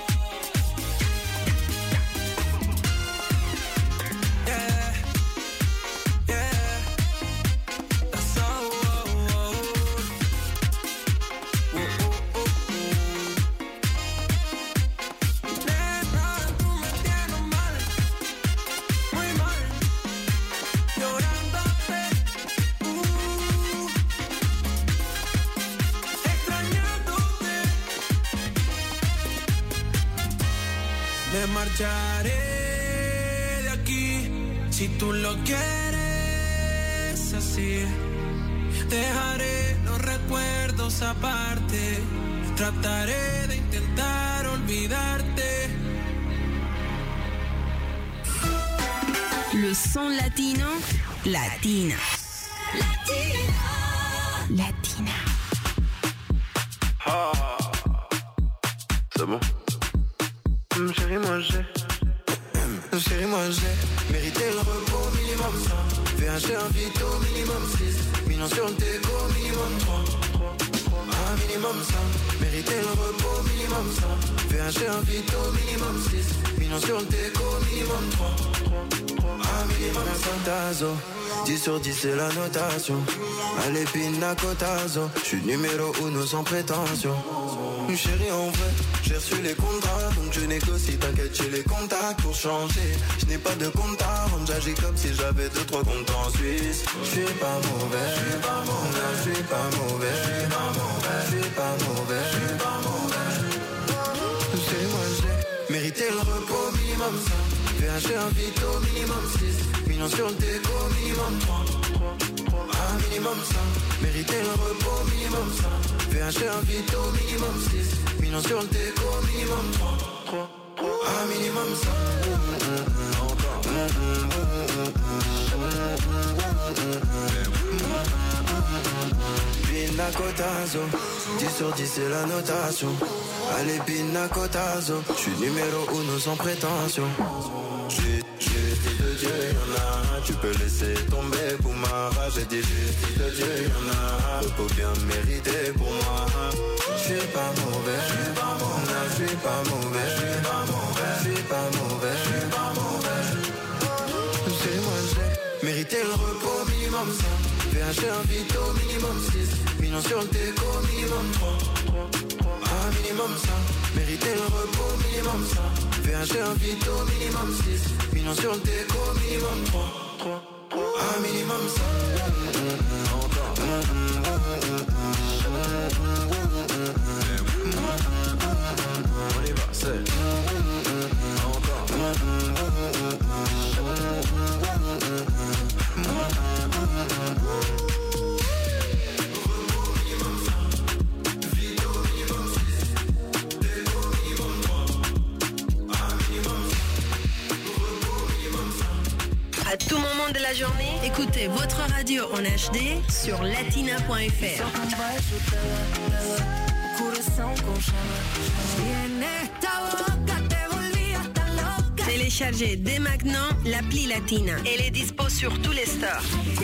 Yeah, yeah. That's all. Nena, tú me tienes mal, muy mal, llorándote, extrañándote. Me marcharé de aquí si tú lo quieres así. Dejaré los recuerdos aparte. Trataré de intentar olvidarte. Le son latino, latina. Latina. Ah, c'est bon. Chérie, moi j'ai mérité le repos minimum 100. VH un vito minimum 6. Millions sur le déco minimum 3. Un minimum 100. Mérité le repos minimum 100. VH un vito minimum 6. Millions sur le déco minimum 3. Un minimum santazo, 10 sur 10 c'est la notation. Allez pina cotazo, j'suis numéro 1 sans prétention. Chérie en vrai, j'ai reçu les contrats, donc je négocie, t'inquiète j'ai les contacts pour changer. Je n'ai pas de compte à rendre, j'agis comme si j'avais 2-3 comptes en Suisse. J'suis pas mauvais, j'suis pas mauvais, j'suis pas mauvais, j'suis pas mauvais, j'suis pas mauvais, j'suis pas mauvais. C'est moi j'ai mérité le repos minimum 5. VH un vito minimum 6. Millions sur le déco minimum 3. Un minimum 5. Mérité le repos minimum 5. VH un vito minimum 6. Millions sur le déco minimum 3. Un minimum 5. Pina cotazo, 10 sur 10 c'est la notation. Allez pina cotazo, j'suis numéro 1 sans prétention. Justice de Dieu, y'en a, tu peux laisser tomber pour ma rage. J'ai dit justice de Dieu, y'en a, repos bien mérité pour moi. J'suis pas mauvais, j'suis pas mauvais, j'suis pas mauvais, j'suis pas mauvais, j'suis pas mauvais, j'suis pas mauvais. C'est moi j'ai mérité le repos minimum 5. VH un vito minimum 6. Millions sur le déco minimum 3. Un minimum 5. Mérité le repos minimum 5. VH un vito minimum 6. Millions sur le déco minimum 3. Un minimum 5. On y va, c'est À tout moment de la journée, écoutez votre radio en HD sur latina.fr. Téléchargez dès maintenant l'appli Latina. Elle est dispo sur tous les stores.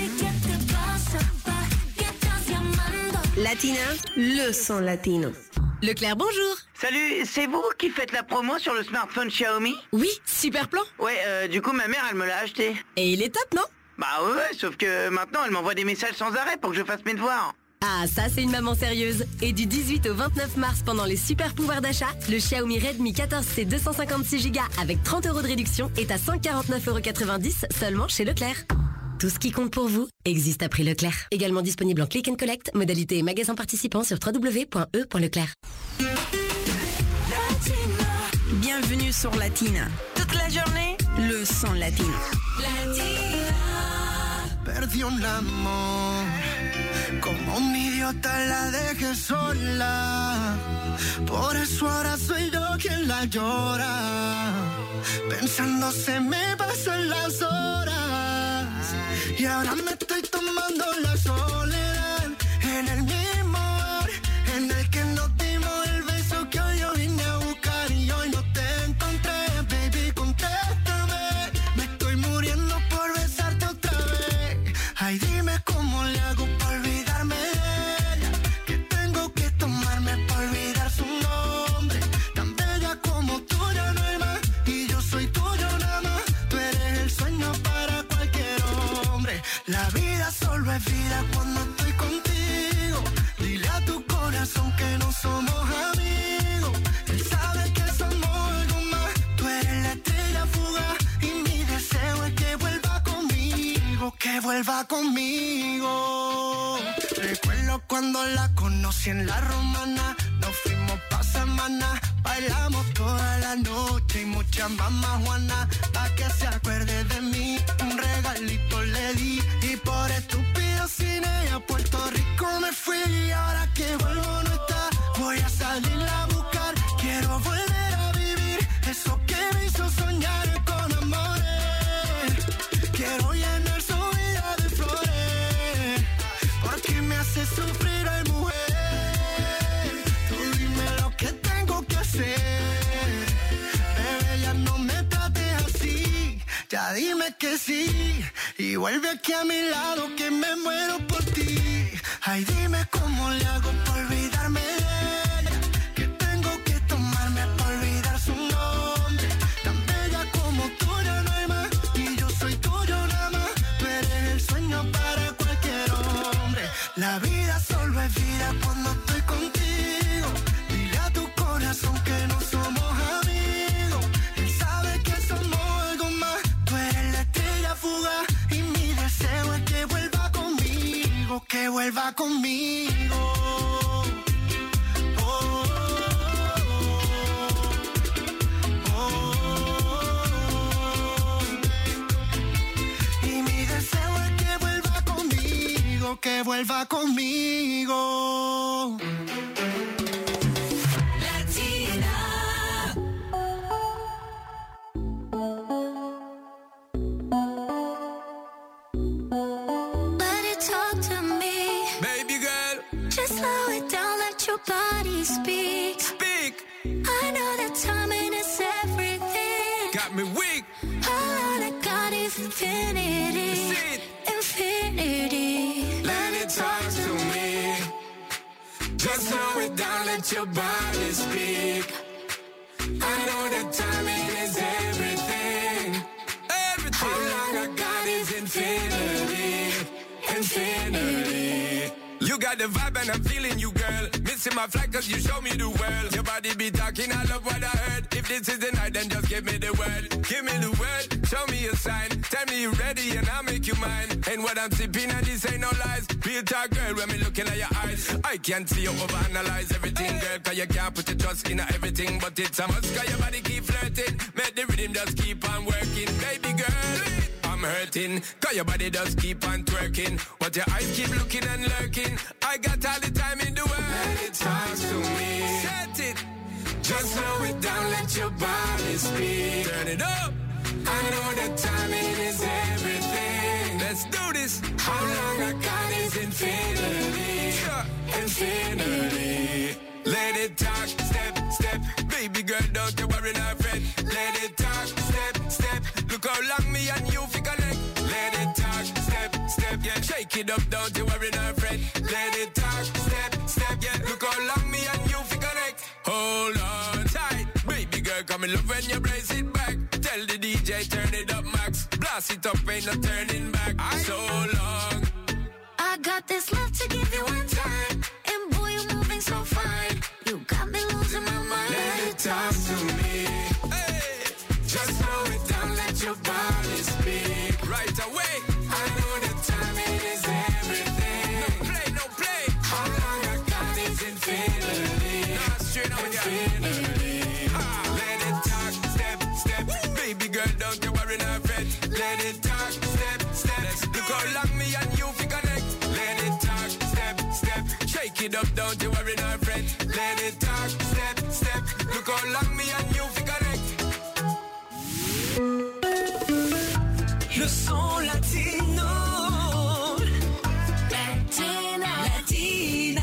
Latina, le son latino. Leclerc, bonjour. Salut, c'est vous qui faites la promo sur le smartphone Xiaomi? Oui, super plan. Ouais, du coup ma mère elle me l'a acheté. Et il est top, non? Bah ouais, sauf que maintenant elle m'envoie des messages sans arrêt pour que je fasse mes devoirs. Ah, ça c'est une maman sérieuse. Et du 18 au 29 mars, pendant les super pouvoirs d'achat, le Xiaomi Redmi 14C 256Go avec 30 € de réduction est à 149,90 € seulement chez Leclerc. Tout ce qui compte pour vous existe à prix Leclerc. Également disponible en click and collect, modalité et magasin participant sur www.e.leclerc. Bienvenue sur Latina. Toute la journée, le son latino. Perdí un amor, como un idiota la dejé sola. Por eso ahora soy yo quien la llora. Pensando se me pasan las horas. Y ahora me estoy tomando la soledad. En el mismo bar en el que nos dimos el beso que hoy yo vine a buscar. Y hoy no te encontré, baby, contéstame. Me estoy muriendo por besarte otra vez. Ay, dime cómo le hago para olvidarme de ella. Que tengo que tomarme para olvidar su nombre. Tan bella como tú ya no hay más. Y yo soy tuyo nada más. Tú eres el sueño para cualquier hombre. La vida solo es vida cuando estoy contigo. Dile a tu corazón que no somos amigos. Él sabe que somos algo más. Tú eres la estrella fugaz. Y mi deseo es que vuelva conmigo. Que vuelva conmigo. Recuerdo cuando la conocí en la romana. Nos fuimos pa' semana. Bailamos toda la noche y muchas mamás Juana. Pa' que se acuerde de mí, un regalito le di. Y por estúpido sin ella a Puerto Rico me fui. Y ahora que vuelvo no está, voy a salir a buscar. Quiero volver a vivir eso que me hizo soñar con amores. Quiero llenar su vida de flores, porque me hace sufrir, ay mujer. Tú dime lo que tengo que hacer. Bebé, ya no me trates así. Ya dime que sí. Y vuelve aquí a mi lado que me muero por ti. Ay, dime cómo le hago para olvidarme de ella. Que tengo que tomarme para olvidar su nombre. Tan bella como tú ya no hay más. Y yo soy tu vuelva conmigo. Que vuelva conmigo. Latina. Let it talk to me, baby girl. Just slow it down, let your body speak. Speak. I know that timing is everything. Got me weak. All I got is infinity. Infinity. Talk to me. Just slow it down, let your body speak. I know that timing is everything. Everything. How long I got is infinity. Infinity. You got the vibe and I'm feeling you, girl. Missing my flight cause you show me the world. Your body be talking, I love what I heard. If this is the night, then just give me the word. Give me the word, show me a sign. Tell me you're ready and I'll make you mine. And what I'm sipping and this ain't no lies. Real talk, girl, when me looking at your eyes. I can't see you overanalyze everything, girl. Cause you can't put your trust in everything. But it's a must cause your body keep flirting. Make the rhythm just keep on working. Baby girl, I'm hurting. Cause your body does keep on twerking. But your eyes keep looking and lurking. I got all the time in the world. Let it talk to me. Set it. Just slow it down, let your body speak. Turn it up. I know that timing is everything. Let's do this. How long I got is infinity. Infinity. Let it talk, step, step. Baby girl, don't you worry, not fret. Let it talk, step, step. Look how long me and you fi connect. Let it talk, step, step, yeah. Shake it up, don't you worry, not fret. Let it talk, step, step, yeah. Look how long me and you fi connect. Hold on tight, baby girl, come in love when you brace it back. Tell the DJ turn it up max. Blast it up, ain't no turning back. So long. I got this love to give you one time, and boy you're moving so fine. You got me losing my mind. Let it talk to me. Hey, just slow it down, let your body speak. Right away. I know that timing is everything. No play, no play. How long I got is infinity. Nah, straight up infinity. Let it talk, step, step. Baby girl, don't you worry, not fret. Let it talk, step, step. Look how long me and you fi connect. Let it talk, step, step. Shake it up, don't you worry, not fret. Let it talk, step, step. Look how long me and you fi connect. Le son latino. Latina. Latina.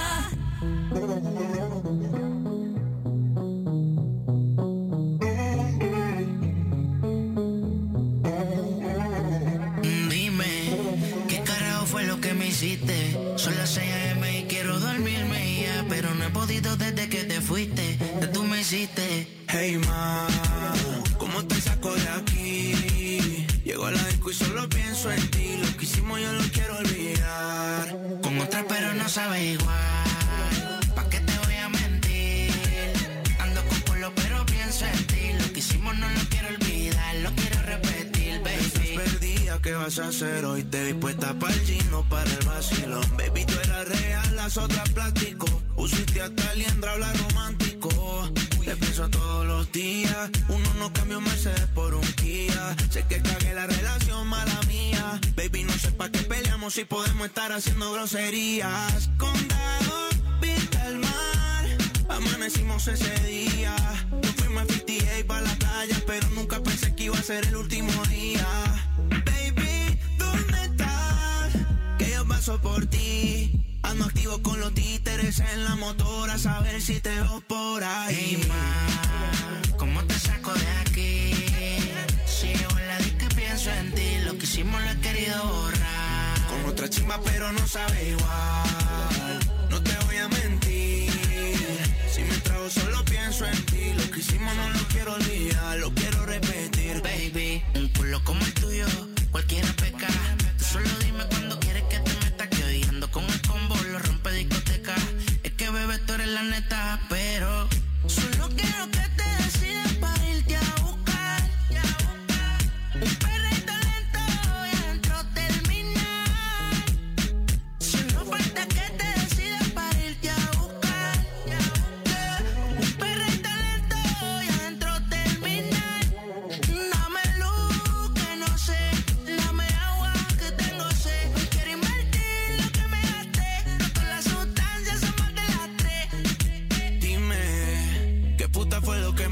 Dime, ¿qué carajo fue lo que me hiciste? Son las 6 AM y quiero dormirme ya, pero no he podido desde que te fuiste, de tú me hiciste. Hey ma, ¿cómo te saco de aquí? Llego a la disco y solo pienso en ti. Lo que hicimos yo lo quiero olvidar. Con otra pero no sabe igual. ¿Pa' qué te voy a mentir? Ando con polo pero pienso en ti. Lo que hicimos no lo quiero olvidar, lo quiero repetir, baby. Estás perdida, ¿qué vas a hacer hoy? Te vi puesta para el gino, para el vacilón. Baby, tú eras real, las otras plástico. Usiste hasta liendra, habla romántico. Te pienso todos los días. Uno no cambia un Mercedes por un Kia. Sé que cagué la relación, mala mía. Baby, no sé pa' qué peleamos si podemos estar haciendo groserías. Condado, vista al mar. Amanecimos ese día. Nos fuimos a 58 pa' la playa, pero nunca pensé que iba a ser el último día. Baby, ¿dónde estás? Que yo paso por ti. Ando activo con los títeres en la motora, a saber si te veo por ahí. Hey ma, ¿cómo te saco de aquí? Si llevo en la disco y pienso en ti, lo que hicimos lo he querido borrar. Con otra chimba pero no sabe igual. No te voy a mentir, si me trago solo pienso en ti. Lo que hicimos no lo quiero olvidar, lo quiero repetir. Baby, un culo como el tuyo, cualquiera peca. Tú solo dime cuando quieres que te meta, que hoy ando con el combo, lo rompe discoteca. Es que bebé tú eres la neta, pero solo quiero que te decidas para irte a buscar. Un perrito lento y adentro terminar. Solo falta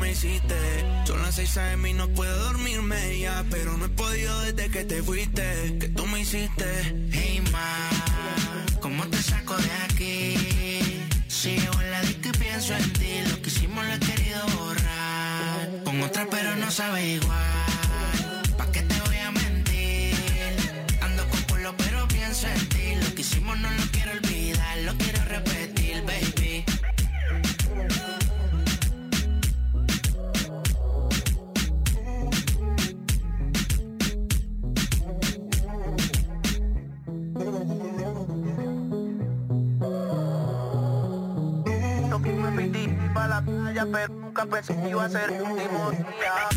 me hiciste. Son las 6 a.m. y no puedo dormirme ya, pero no he podido desde que te fuiste, que tú me hiciste. Hey ma, ¿cómo te saco de aquí? Sigo en la disco y pienso en ti. Lo que hicimos lo he querido borrar con otra pero no sabe igual. ¿Pa' qué te voy a mentir? Ando con pueblo pero pienso en ti. Lo que hicimos no lo quiero olvidar, lo quiero repetir, baby. Pa' la playa, pero nunca pensé que iba a ser el último día.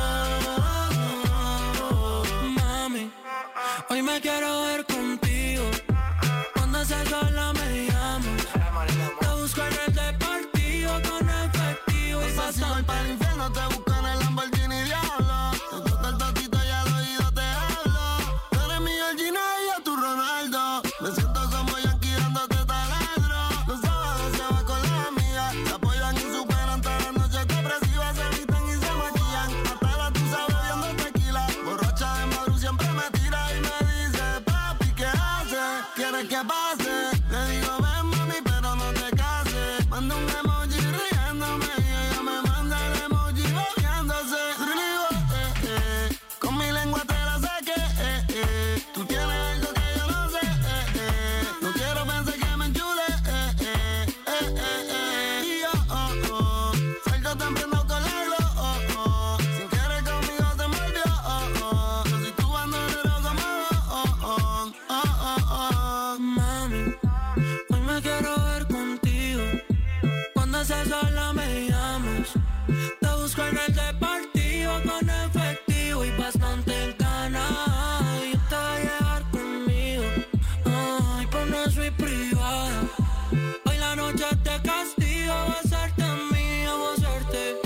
Hoy me quiero ver contigo, quieres que pase? Le digo, ven mami, pero no te cases. Manda un emoji riéndome y ella me manda el emoji moviéndose. Le digo, con mi lengua te la saqué, tú tienes algo que yo no sé, no quiero pensar que me enchule, y yo, salgo temprano con la glow, sin querer conmigo se me olvidó, yo soy tu bandolero como Mami, hoy me quiero ver contigo. Cuando estés sola me llamas. Te busco en el deportivo con efectivo y bastante ganas. Yo te voy a llevar conmigo. Ay, pero no soy privada. Hoy la noche te castigo. Voy a hacerte mía, voy a hacerte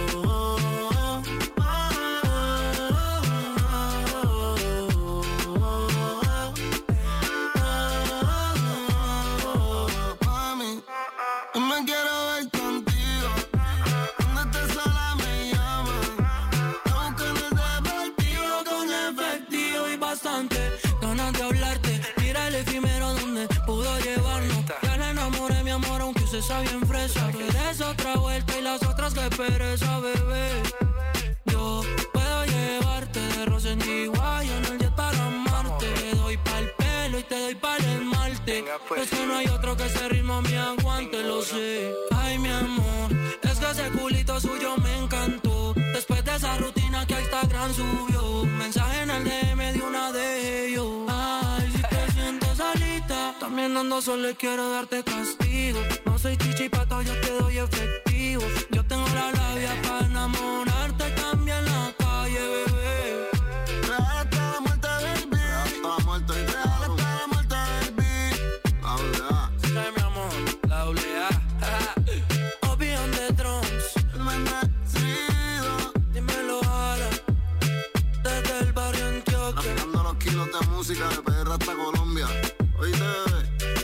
mami, hoy me quiero ver contigo. Cuando estés sola me llamas. Te busco en el deportivo con efectivo y bastante ganas de hablarte. Mira el efímero donde pudo llevarnos. Ya le enamoré, mi amor, aunque usted está bien fresa. Quieres otra vuelta y las otras que pereza, bebé. Yo puedo llevarte de Rosa en Chihuahua en el jet para amarte. Te doy pa'l pelo y te doy pa'l esmalte. Es que no hay otro que ese ritmo me aguante, lo sé. Ay, mi amor, es que ese culito suyo me encantó. Después de esa rutina que a Instagram subió, mensaje en el DM de una de ellos. Ay, si te sientes solita, también ando solo y quiero darte castigo. No soy chichipata, yo te doy efectivo. Yo tengo la labia para enamorarte, cambia en la calle, bebé. Real hasta la muerte, baby. Real hasta la muerte, real hasta la muerte, baby. Habla. Sí, mi amor, la AA. Obi on the drums. El bendecido. Dímelo ahora. Desde el barrio Antioquia. Traficando los kilos de música de PR hasta Colombia. Oíste, bebé.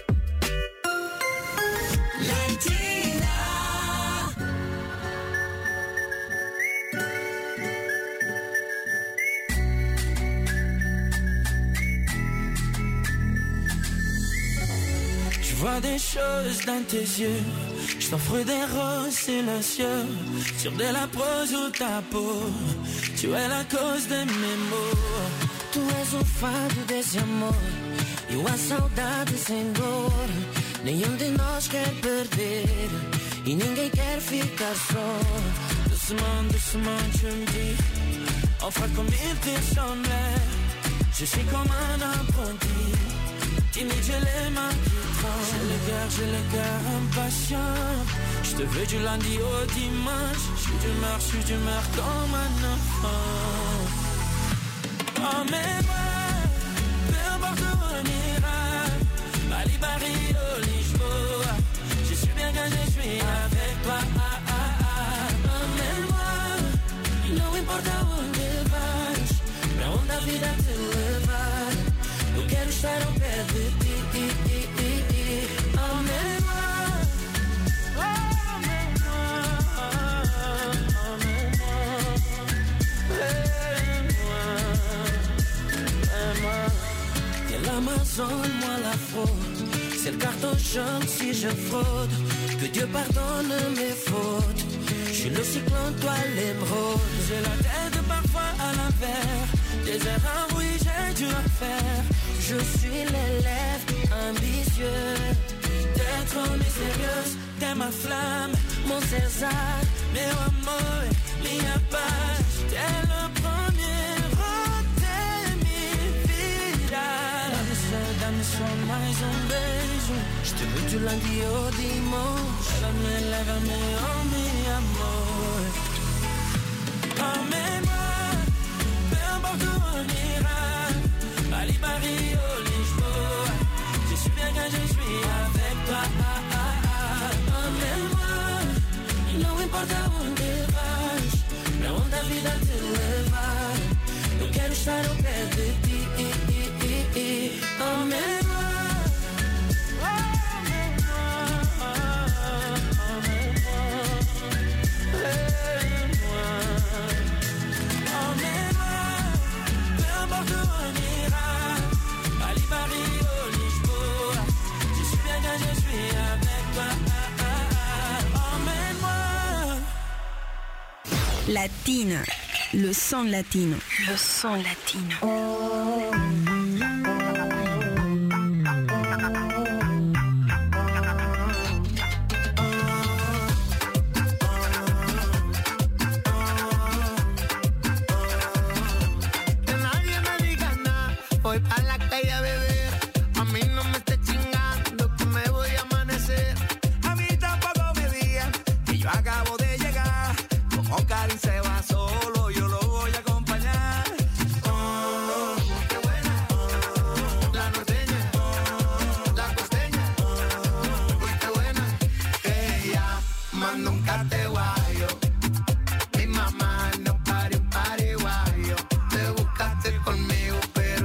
Je vois des choses dans tes yeux. Je t'offre des roses silencieux sur de la prose ou ta peau. Tu es la cause de mes maux. Tu és o fado desse amor e a saudade sem dor. Nenhum de nós quer perder e ninguém quer ficar só. Doucement, doucement, tu me dis, enfin comme il te semblait. Je suis comme un apprenti, timide, j'ai les mains qui tremblent. J'ai le cœur impatient. Je te veux du lundi au dimanche. Je suis d'humeur comme un enfant. Emmène-moi, peu importe où on ira. Bali, Paris, Lisboa. Je suis bien quand je suis avec toi. Emmène-moi, e não importa onde vais, pra onde a vida te levar. Eu quero estar ao pé de ti. Emmène-moi, l'Amazone, moi la fraude. C'est le carton jaune si je fraude. Que Dieu pardonne mes fautes. Je suis le cyclone, toi l'émeraude. J'ai la tête parfois à l'envers. Des erreurs, oui, j'ai dû en faire. Je suis l'élève ambitieux. T'es trop mystérieuse, t'es ma flamme, mon César. Meu amor, minha paz. T'es le premier rôle de mi vida. Dá-me só mais beijo. Je te veux du lundi au dimanche. Lève-me, oh mi amor. Emmène-moi, peu importe où on ira. Bali, Paris, Lisboa. Je suis bien quand je suis avec toi. Emmène-moi, e não importa onde vais, pra onde a vida te levar. Eu quero estar ao pé de ti. Emmène-moi. Peu importe où on ira, Bali, Paris, Lisboa. je suis avec toi. Emmène-moi. Latine, le son latino. Le son latino. Voy pa' la calle a beber, a mí no me esté chingando que me voy a amanecer. A mí tampoco me digan que yo acabo de llegar, como Karin se va solo, yo lo voy a acompañar. Oh, qué buena, la norteña, la costeña, uy, qué buena. Ella manda un categuayo, mi mamá no pare un pariguayo, te buscaste conmigo.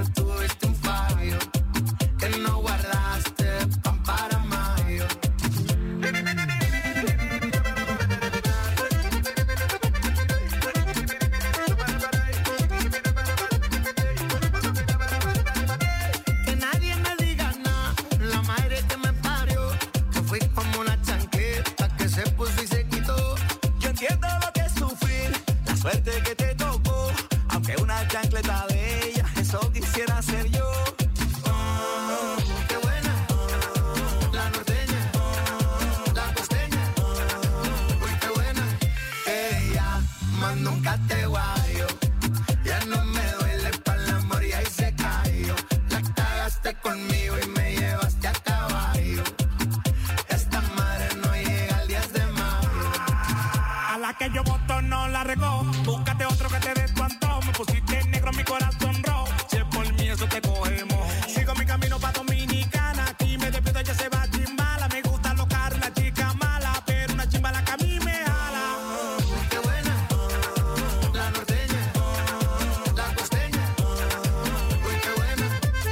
Chancleta de ella, eso quisiera ser yo. Oh, qué buena, la norteña, la costeña, uy, qué buena. Ella manda un categuayo, ya no me duele pa'l amor y ahí se cayó. La cagaste conmigo y me llevaste a caballo. Esta madre no llega al 10 de mayo. A la que yo voto no la regó, búscate otro que te dé tu antojo. Me pusiste negro, mi corazón rojo. Si es por mí, eso te cogemos. Sigo mi camino pa' Dominicana. Aquí me despierto, ya se va a chimbala. Me gustan los carros, la chica mala. Pero una chimbala que a mí me jala. Qué buena, la norteña, la costeña. Uy, qué buena.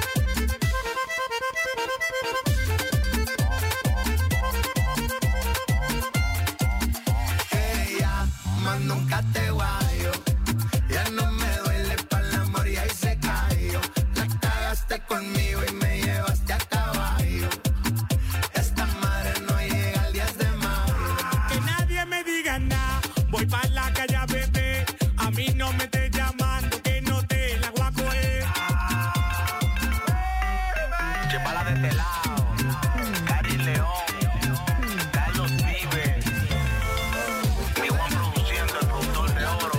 Ella manda un categuayo. Ya no me duele pa'l amor y ahí se cayó. La cagaste conmigo y me llevaste a caballo. Esta madre no llega al 10 de mayo. Que nadie me diga nada. Voy pa' la calle a beber. A mí no me estés llamando, que no te la voy a coger. Chimbala de este lado. Cari León. Carlos Vive. Mi Juan produciendo, el productor de oro.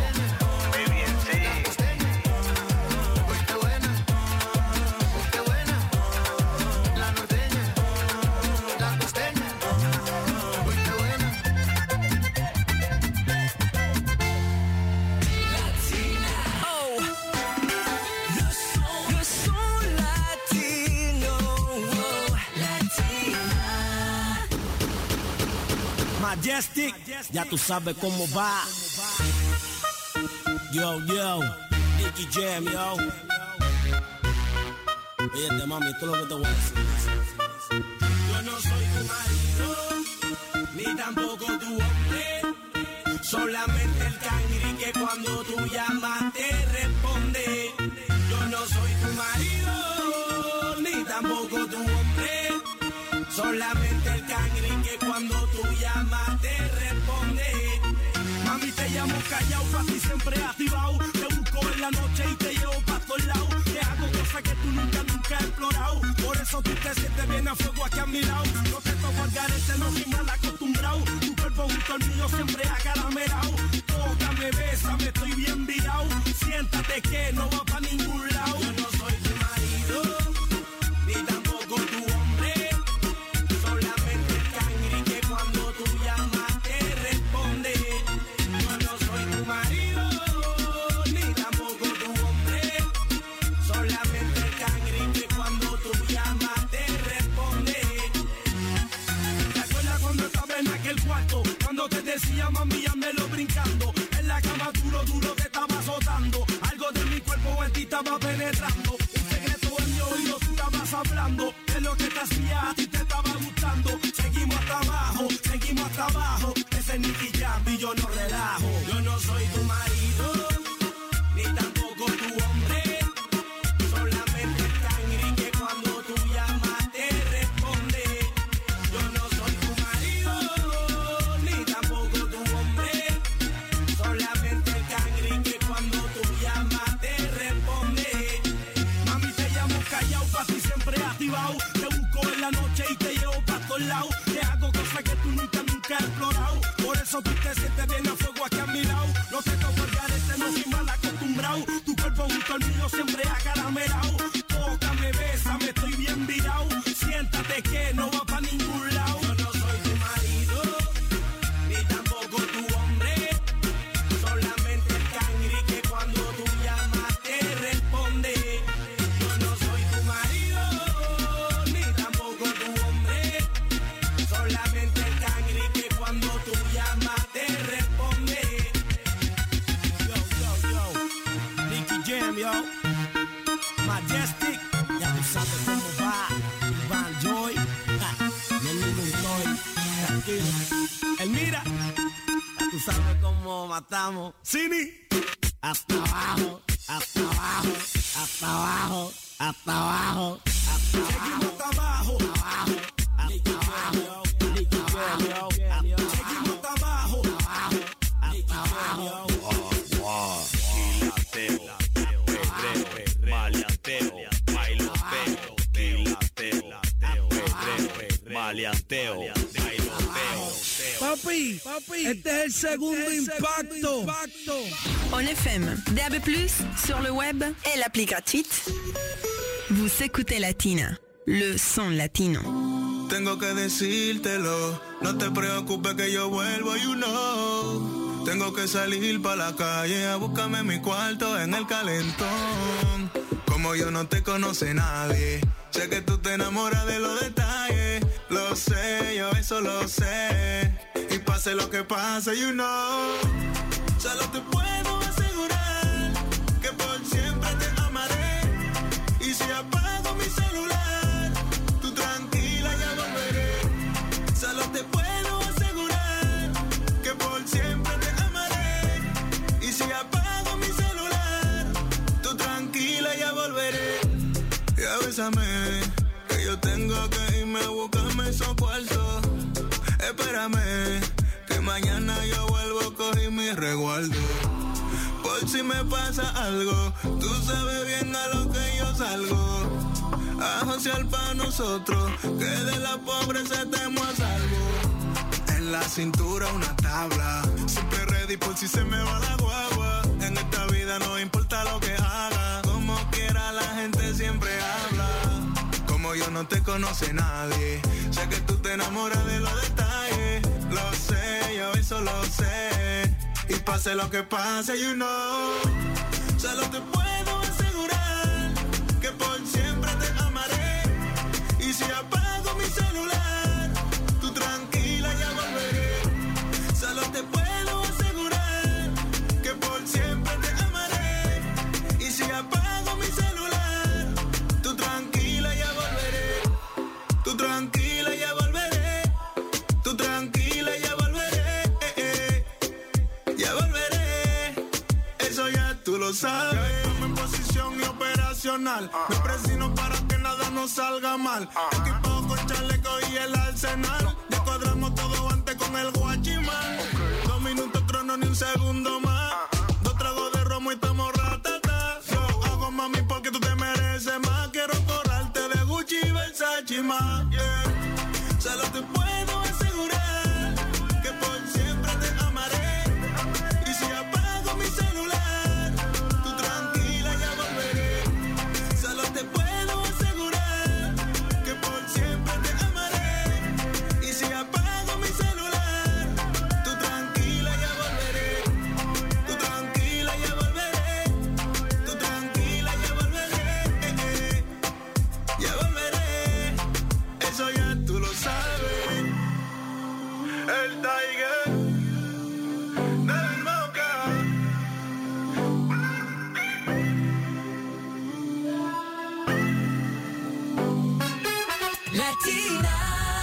Majestic, ya tú sabes cómo va. Yo, Nicky Jam, yo. Oye, mami, esto es lo que te voy a decir. Yo no soy tu marido, ni tampoco tu hombre. Solamente el cangri que cuando tú llamas te responde. Yo no soy tu marido, ni tampoco tu hombre. Solamente el cangri que cuando tú llamas te responde. Mami, te llamo callao, pa' ti siempre activado. Te busco en la noche y te llevo pa' todos lados. Te hago cosas que tú nunca has explorado. Por eso tú te sientes bien a fuego aquí a mi lado. No te toco al garete, no soy mal acostumbrado. Tu cuerpo junto al mío siempre acaramelao. Tócame, bésame, estoy bien virado. Siéntate que no va pa' ningún lado. Yo no soy tu marido, ni tampoco tu hombre. Solamente el cangri que cuando tú llamas te responde. Yo no soy tu marido, ni tampoco tu hombre. Solamente el cangri que cuando tú llamas te responde. ¿Te acuerdas cuando estaba en aquel cuarto? Cuando te decía mami, lo brincando. En la cama duro te estaba azotando. Algo de mi cuerpo en ti estaba penetrando. Un secreto en mi oído tú estabas hablando. De lo que te hacía a ti te estaba gustando. Seguimos hasta abajo. Ese es Nicky Jam y yo no relajo. Yo no soy tu marido, ni tampoco tu hombre. Solamente el cangri que cuando tú llamas te responde. privado. Te busco en la noche y te llevo pa' todos lados. Te hago cosas que tú nunca has explorado. Por eso tú te sientes bien a fuego aquí a mi lado. No te toco el garete, no soy mal acostumbrado. Tu cuerpo junto al mío siempre acaramelado. Tócame, bésame, estoy bien virado. Siéntate que no va pa' ningún lado. Yo no soy tu marido, ni tampoco tu hombre. Solamente el cangri que cuando tú llamas te responde. Yo no soy tu marido, ni tampoco tu hombre. Solamente el cangri que cuando tú llamas te responde. Yo, Nicky Jam, yo. Majestic, ya tú sabes cómo va. Van Joy, y el Lilo Toy, tranquilo. El mira, ya tú sabes cómo matamos. Cini, hasta abajo, hasta abajo, hasta abajo, hasta abajo, hasta abajo. Seguimos hasta abajo, abajo, hasta abajo. Seguimos hasta abajo, abajo, hasta abajo. Maleanteo, bailoteo, maleanteo, bailoteo. Papi, este es el segundo impacto. En FM, DAB+, sur le web et l'appli gratuite. Vous écoutez Latina, le son latino. Tengo que decírtelo, no te preocupes que yo vuelvo, you know. Tengo que salir pa' la calle a buscarme mi cuarto en el calentón. Como yo no te conoce nadie, sé que tú te enamoras de los detalles. Lo sé, yo eso lo sé. Y pase lo que pase, you know. Solo te puedo asegurar que por siempre te amaré. Y si apago mi celular, tú tranquila ya volveré. Solo te puedo asegurar que por siempre te amaré. Y si apago mi celular, tú tranquila ya volveré. Ya bésame, que yo tengo que irme a buscarme esos cuartos. Espérame, que mañana yo vuelvo a coger mi resguardo. Por si me pasa algo, tú sabes bien a lo que yo salgo. A josear pa' nosotros, que de la pobreza estemos a salvo. En la cintura una tabla, siempre ready por si se me va la guagua. En esta vida no importa lo que haga, como quiera la gente siempre habla. Como yo no te conoce nadie, sé que tú te enamoras de los detalles. Lo sé, yo eso lo sé. Y pase lo que pase, you know. Solo te puedo asegurar que por siempre te amaré. Y si apago mi celular, tú tranquila ya volveré. Solo te puedo asegurar que por siempre te amaré. Y si apago mi celular, tú tranquila ya volveré. Tú tranquila ya volveré. Tú tranquila ya volveré. Ya volveré. Eso ya tú lo sabes. Ya estamos en posición y operacional. Me presino para que nada nos salga mal. Equipado con chaleco y el arsenal. Ya cuadramos todo antes con el guachimán. 2 minutos trono ni un segundo más. 2 tragos de romo y estamos ratata. Yo hago mami porque tú te mereces más. Quiero correrte de Gucci y Versace más. Yeah. Solo te puedo asegurar que por siempre te amaré. Y si apago mi celular, tú tranquila ya volveré. Solo te puedo asegurar que por siempre te amaré. Y si apago mi celular, tú tranquila ya volveré. Tú tranquila ya volveré. Tú tranquila ya volveré. Ya volveré. Eso ya tú lo sabes. El Tiger del Moca. Latina.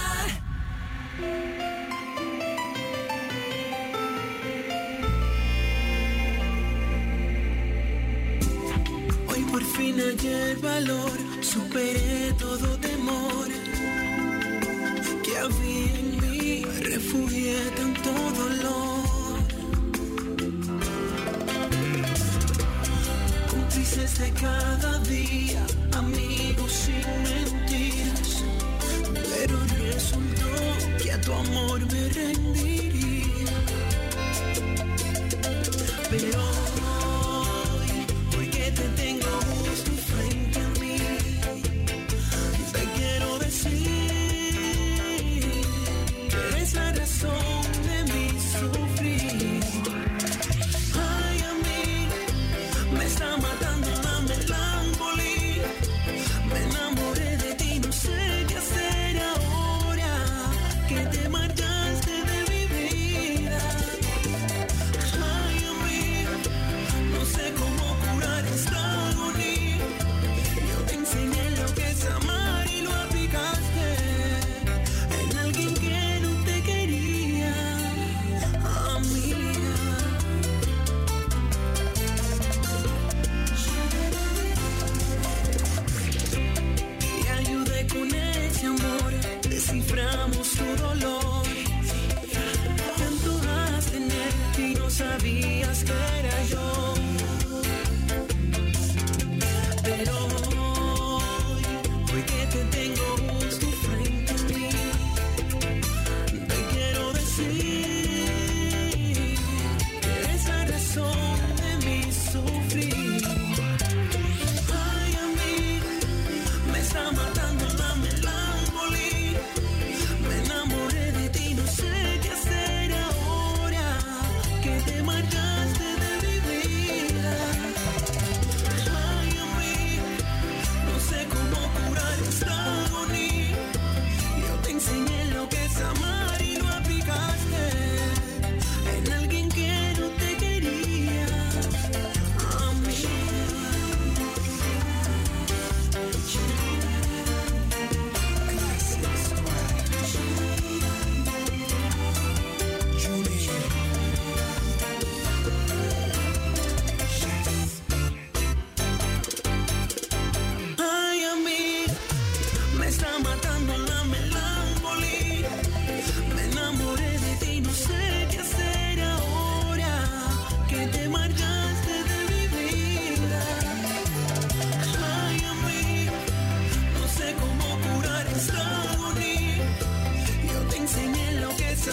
Hoy por fin hallé el valor, superé todo temor que había en mí, refugié tanto dolor. Cómplices de cada día, amigos sin mentir,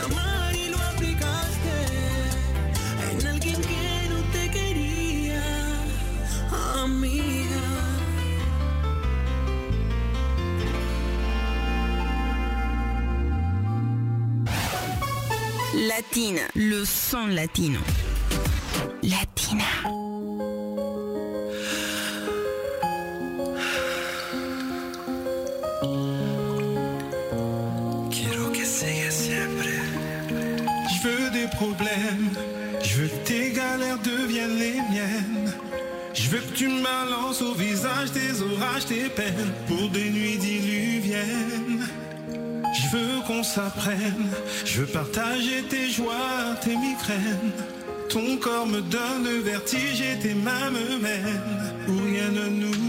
amar y lo aplicaste en alguien que no te quería, amiga. Latina, le son latino. Latina. Je veux des problèmes, je veux que tes galères deviennent les miennes. Je veux que tu me balances au visage tes orages, tes peines pour des nuits diluviennes. Je veux qu'on s'apprenne, je veux partager tes joies, tes migraines. Ton corps me donne le vertige et tes mains me mènent où rien ne nous